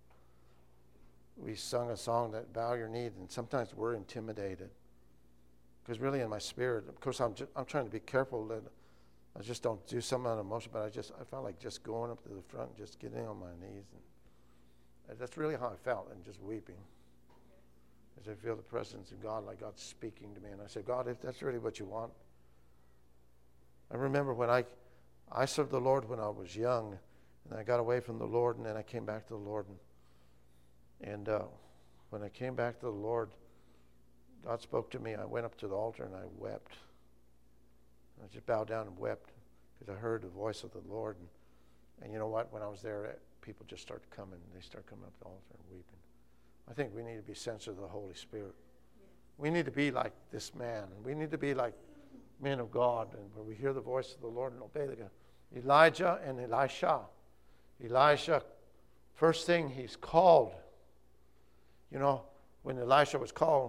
sung a song that bow your knee, and sometimes we're intimidated. Because really in my spirit, of course I'm trying to be careful that I just don't do something out of emotion, but I felt like just going up to the front and just getting on my knees. And that's really how I felt, and just weeping. As I feel the presence of God, like God's speaking to me. And I said, God, if that's really what you want. I remember when I served the Lord when I was young, and I got away from the Lord, and then I came back to the Lord. And when I came back to the Lord, God spoke to me. I went up to the altar and I wept. I just bowed down and wept because I heard the voice of the Lord. And you know what? When I was there, people just started coming. They started coming up to the altar and weeping. I think we need to be sensitive to the Holy Spirit. We need to be like this man. We need to be like men of God, and where we hear the voice of the Lord and obey the God. Elijah and Elisha. Elisha, first thing he's called. You know, when Elisha was called,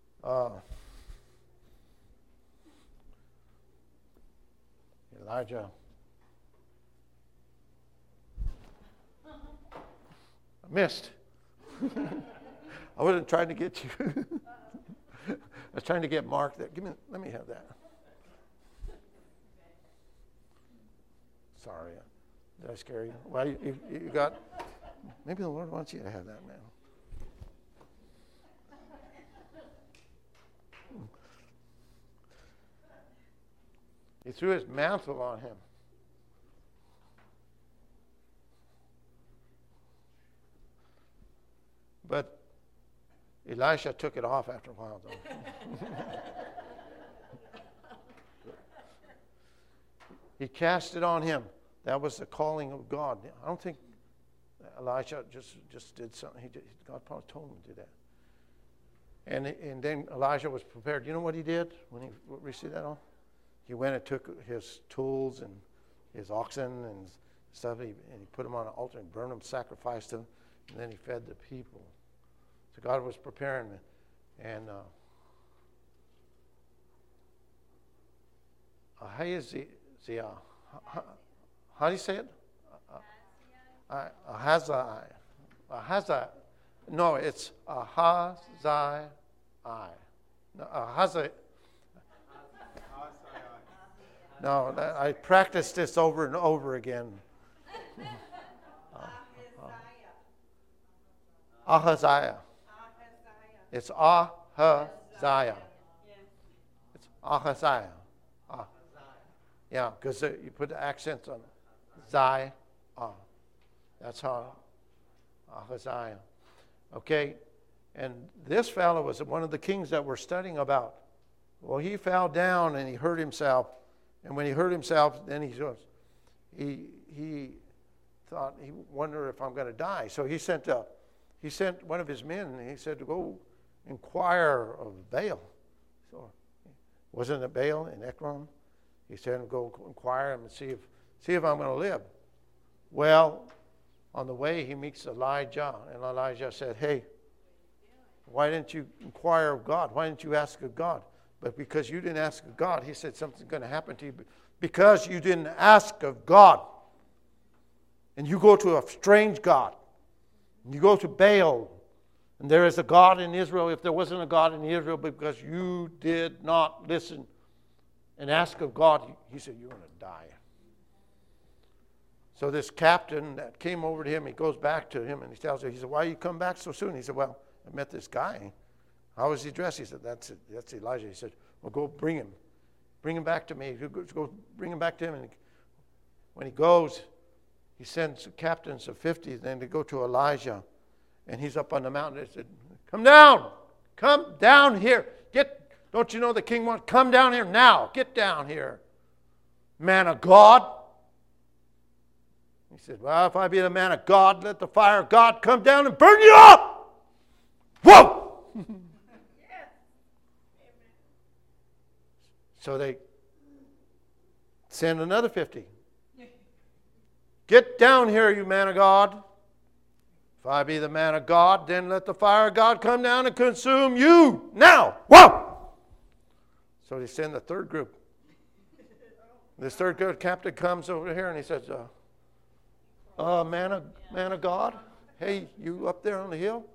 Elijah. I missed. I wasn't trying to get you. I was trying to get Mark there. Let me have that. Sorry. Did I scare you? Well, you got, maybe the Lord wants you to have that, man. He threw his mantle on him. But Elisha took it off after a while, though. He cast it on him. That was the calling of God. I don't think Elisha just did something. God probably told him to do that. And then Elijah was prepared. You know what he did when he received that on? He went and took his tools and his oxen and stuff, and he put them on an altar and burned them, sacrificed them, and then he fed the people. So God was preparing them. And Ahaziah, how do you say it? Ahaziah. No, it's Ahaziah. No, Ahaziah. No, I practiced this over and over again. Ahaziah. It's Ahaziah. It's Ahaziah. Yeah, because you put the accents on Zai. That's how Ahaziah. Okay, and this fellow was one of the kings that we're studying about. Well, he fell down and he hurt himself. And when he hurt himself, then he thought, he wondered if I'm going to die. So he sent one of his men, and he said to go inquire of Baal. So wasn't it Baal in Ekron? He said to go inquire him and see if I'm going to live. Well, on the way he meets Elijah, and Elijah said, "Hey, why didn't you inquire of God? Why didn't you ask of God?" But because you didn't ask of God, he said something's going to happen to you. Because you didn't ask of God. And you go to a strange God. And you go to Baal. And there is a God in Israel. If there wasn't a God in Israel, because you did not listen and ask of God, he said, you're going to die. So this captain that came over to him, he goes back to him and he tells him, he said, why you come back so soon? He said, well, I met this guy. How was he dressed? He said, that's Elijah. He said, well, go bring him. Bring him back to me. Go bring him back to him. And when he goes, he sends captains of 50 then to go to Elijah. And he's up on the mountain. They said, come down here. Don't you know the king wants, come down here now. Get down here, man of God. He said, well, if I be the man of God, let the fire of God come down and burn you up. Whoa! So they send another 50. Get down here, you man of God. If I be the man of God, then let the fire of God come down and consume you now. Whoa! So they send the third group. This third group captain comes over here and he says, man of God, hey, you up there on the hill?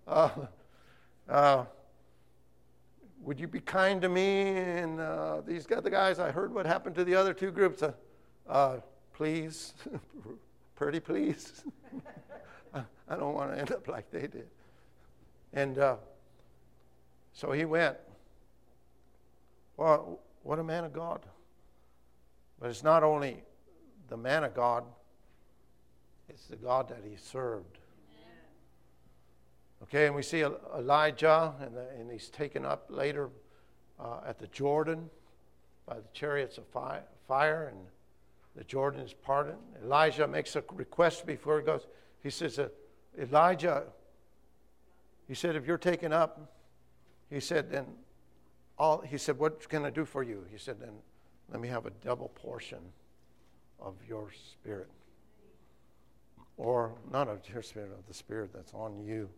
Would you be kind to me and these other guys? I heard what happened to the other two groups. Please, pretty please. I don't want to end up like they did. And so he went. Well, what a man of God. But it's not only the man of God, it's the God that he served. Okay, and we see Elijah, and he's taken up later at the Jordan by the chariots of fire, and the Jordan is parted. Elijah makes a request before he goes. He says, Elijah, he said, if you're taken up, he said, then he said, what can I do for you? He said, then let me have a double portion of your spirit. Or not of your spirit, of the spirit that's on you.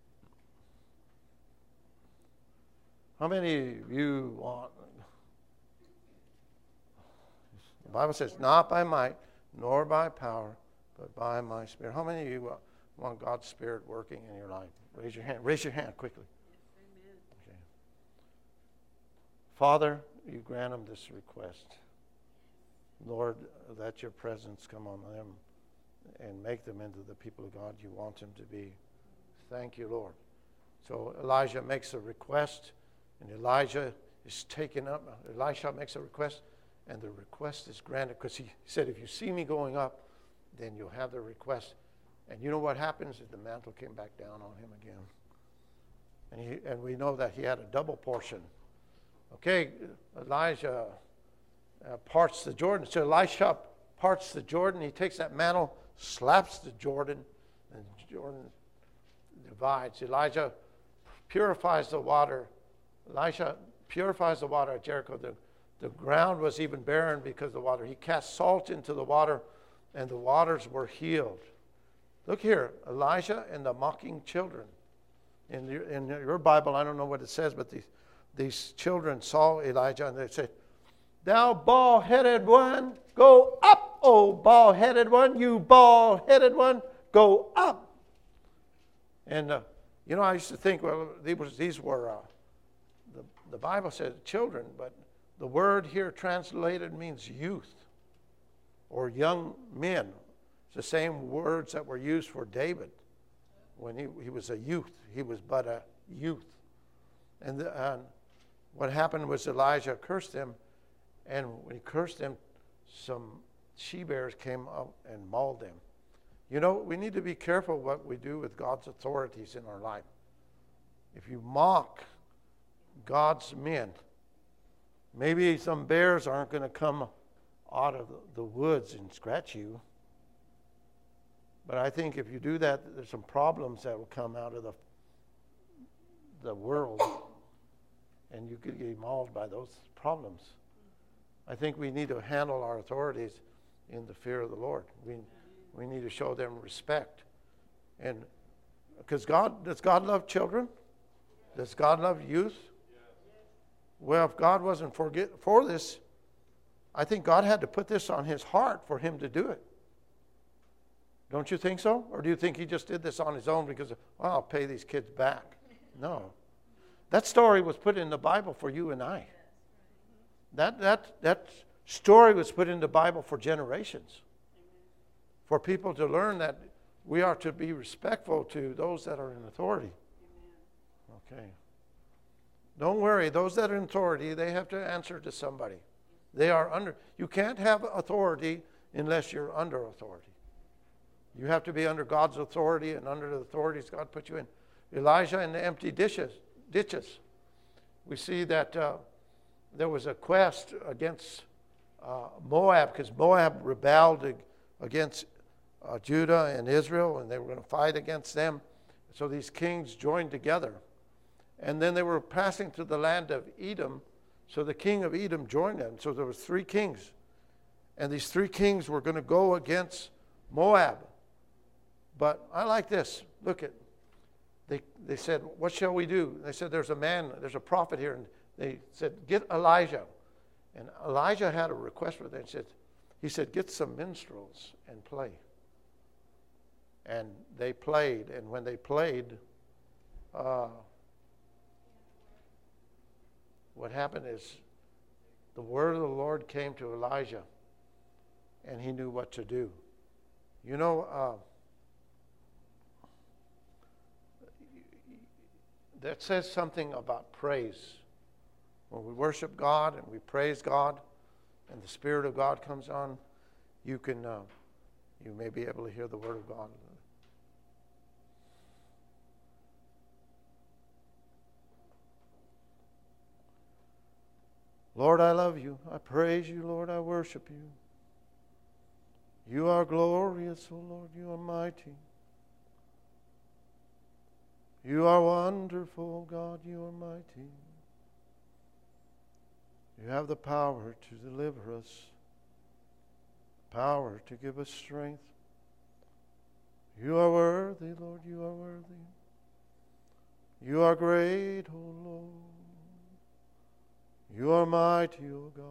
How many of you want? The Bible says, not by might, nor by power, but by my spirit. How many of you want God's Spirit working in your life? Raise your hand. Raise your hand quickly. Okay. Father, you grant them this request. Lord, let your presence come on them and make them into the people of God you want them to be. Thank you, Lord. So Elijah makes a request, and Elijah is taken up. Elisha makes a request, and the request is granted, because he said, if you see me going up, then you'll have the request. And you know what happens? The mantle came back down on him again. And we know that he had a double portion. Okay, Elijah parts the Jordan. So Elisha parts the Jordan. He takes that mantle, slaps the Jordan, and Jordan divides. Elijah purifies the water. Elisha purifies the water at Jericho. The ground was even barren because of the water. He cast salt into the water, and the waters were healed. Look here, Elijah and the mocking children. In your Bible, I don't know what it says, but these children saw Elijah, and they said, thou bald-headed one, go up, oh bald-headed one, you bald-headed one, go up. And, I used to think, well, these were, the Bible says children, but the word here translated means youth or young men. It's the same words that were used for David when he was a youth. He was but a youth. And what happened was Elijah cursed them, and when he cursed them, some she-bears came up and mauled them. We need to be careful what we do with God's authorities in our life. If you mock God's men, maybe some bears aren't going to come out of the woods and scratch you. But I think if you do that, there's some problems that will come out of the world, and you could get mauled by those problems. I think we need to handle our authorities in the fear of the Lord. We need to show them respect. And because does God love children? Does God love youth? Well, if God wasn't for this, I think God had to put this on his heart for him to do it. Don't you think so? Or do you think he just did this on his own because, I'll pay these kids back? No. That story was put in the Bible for you and I. That story was put in the Bible for generations. For people to learn that we are to be respectful to those that are in authority. Okay. Don't worry. Those that are in authority, they have to answer to somebody. They are under. You can't have authority unless you're under authority. You have to be under God's authority and under the authorities God put you in. Elijah and the empty ditches. We see that there was a quest against Moab, because Moab rebelled against Judah and Israel, and they were going to fight against them. So these kings joined together. And then they were passing through the land of Edom, so the king of Edom joined them. So there was 3 kings. And these 3 kings were going to go against Moab. But I like this. Look at, they said, what shall we do? They said, there's a prophet here. And they said, get Elijah. And Elijah had a request for them. He said, get some minstrels and play. And they played. And when they played, what happened is the word of the Lord came to Elijah, and he knew what to do. That says something about praise. When we worship God and we praise God and the Spirit of God comes on, you can, you may be able to hear the word of God. Lord, I love you. I praise you, Lord. I worship you. You are glorious, O Lord. You are mighty. You are wonderful, God. You are mighty. You have the power to deliver us, power to give us strength. You are worthy, Lord. You are worthy. You are great, O Lord. You are mighty, O God.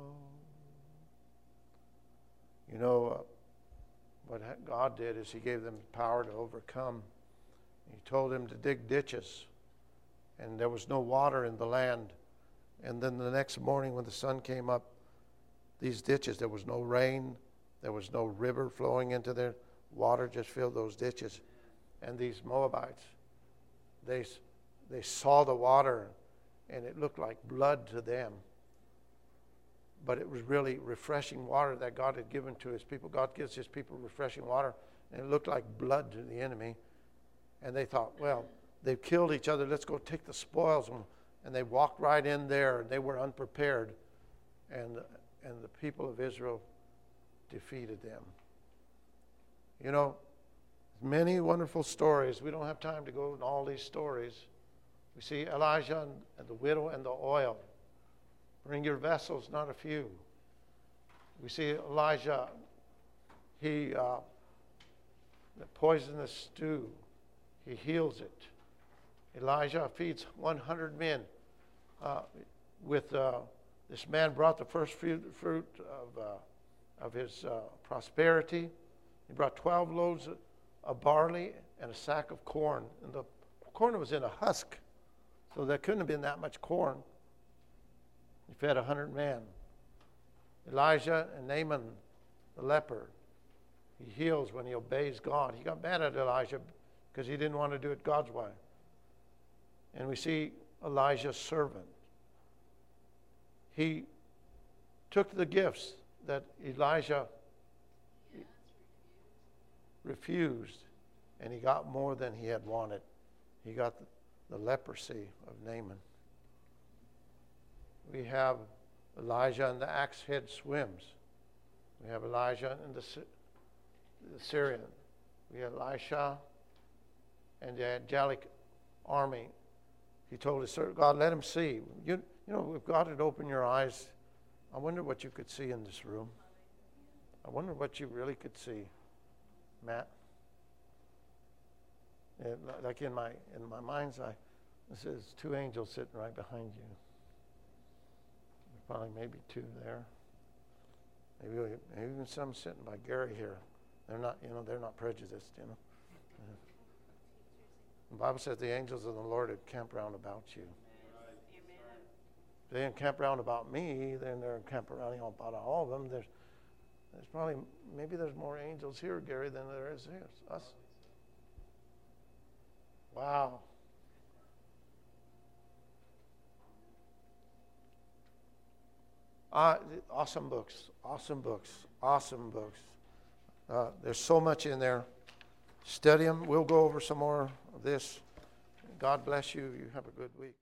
You know, what God did is He gave them power to overcome. He told them to dig ditches, and there was no water in the land. And then the next morning when the sun came up, these ditches, there was no rain, there was no river flowing into there. Water just filled those ditches. And these Moabites, they saw the water, and it looked like blood to them. But it was really refreshing water that God had given to His people. God gives His people refreshing water, and it looked like blood to the enemy. And they thought, well, they've killed each other. Let's go take the spoils. And they walked right in there, and they were unprepared. And the people of Israel defeated them. You know, many wonderful stories. We don't have time to go into all these stories. We see Elijah and the widow and the oil. Bring your vessels, not a few. We see Elijah, the poisonous stew, he heals it. Elijah feeds 100 men. This man brought the first fruit of his prosperity. He brought 12 loaves of barley and a sack of corn. And the corn was in a husk, so there couldn't have been that much corn. He fed 100 men. Elijah and Naaman, the leper, he heals when he obeys God. He got mad at Elijah because he didn't want to do it God's way. And we see Elijah's servant. He took the gifts that Elijah refused, and he got more than he had wanted. He got the leprosy of Naaman. We have Elijah and the axe head swims. We have Elijah and the Syrian. We have Elisha and the angelic army. He told his servant, God, let him see. You know, if God had opened your eyes, I wonder what you could see in this room. I wonder what you really could see, Matt. And like in my mind's eye, this is two angels sitting right behind you. Probably maybe two there. Maybe even some sitting by Gary here. They're not, they're not prejudiced, The Bible says the angels of the Lord encamp round about you. Amen. If they encamp round about me, then they're encamp around about all of them. There's probably, maybe there's more angels here, Gary, than there is here. Us. Wow. Awesome books. There's so much in there. Study them. We'll go over some more of this. God bless you. You have a good week.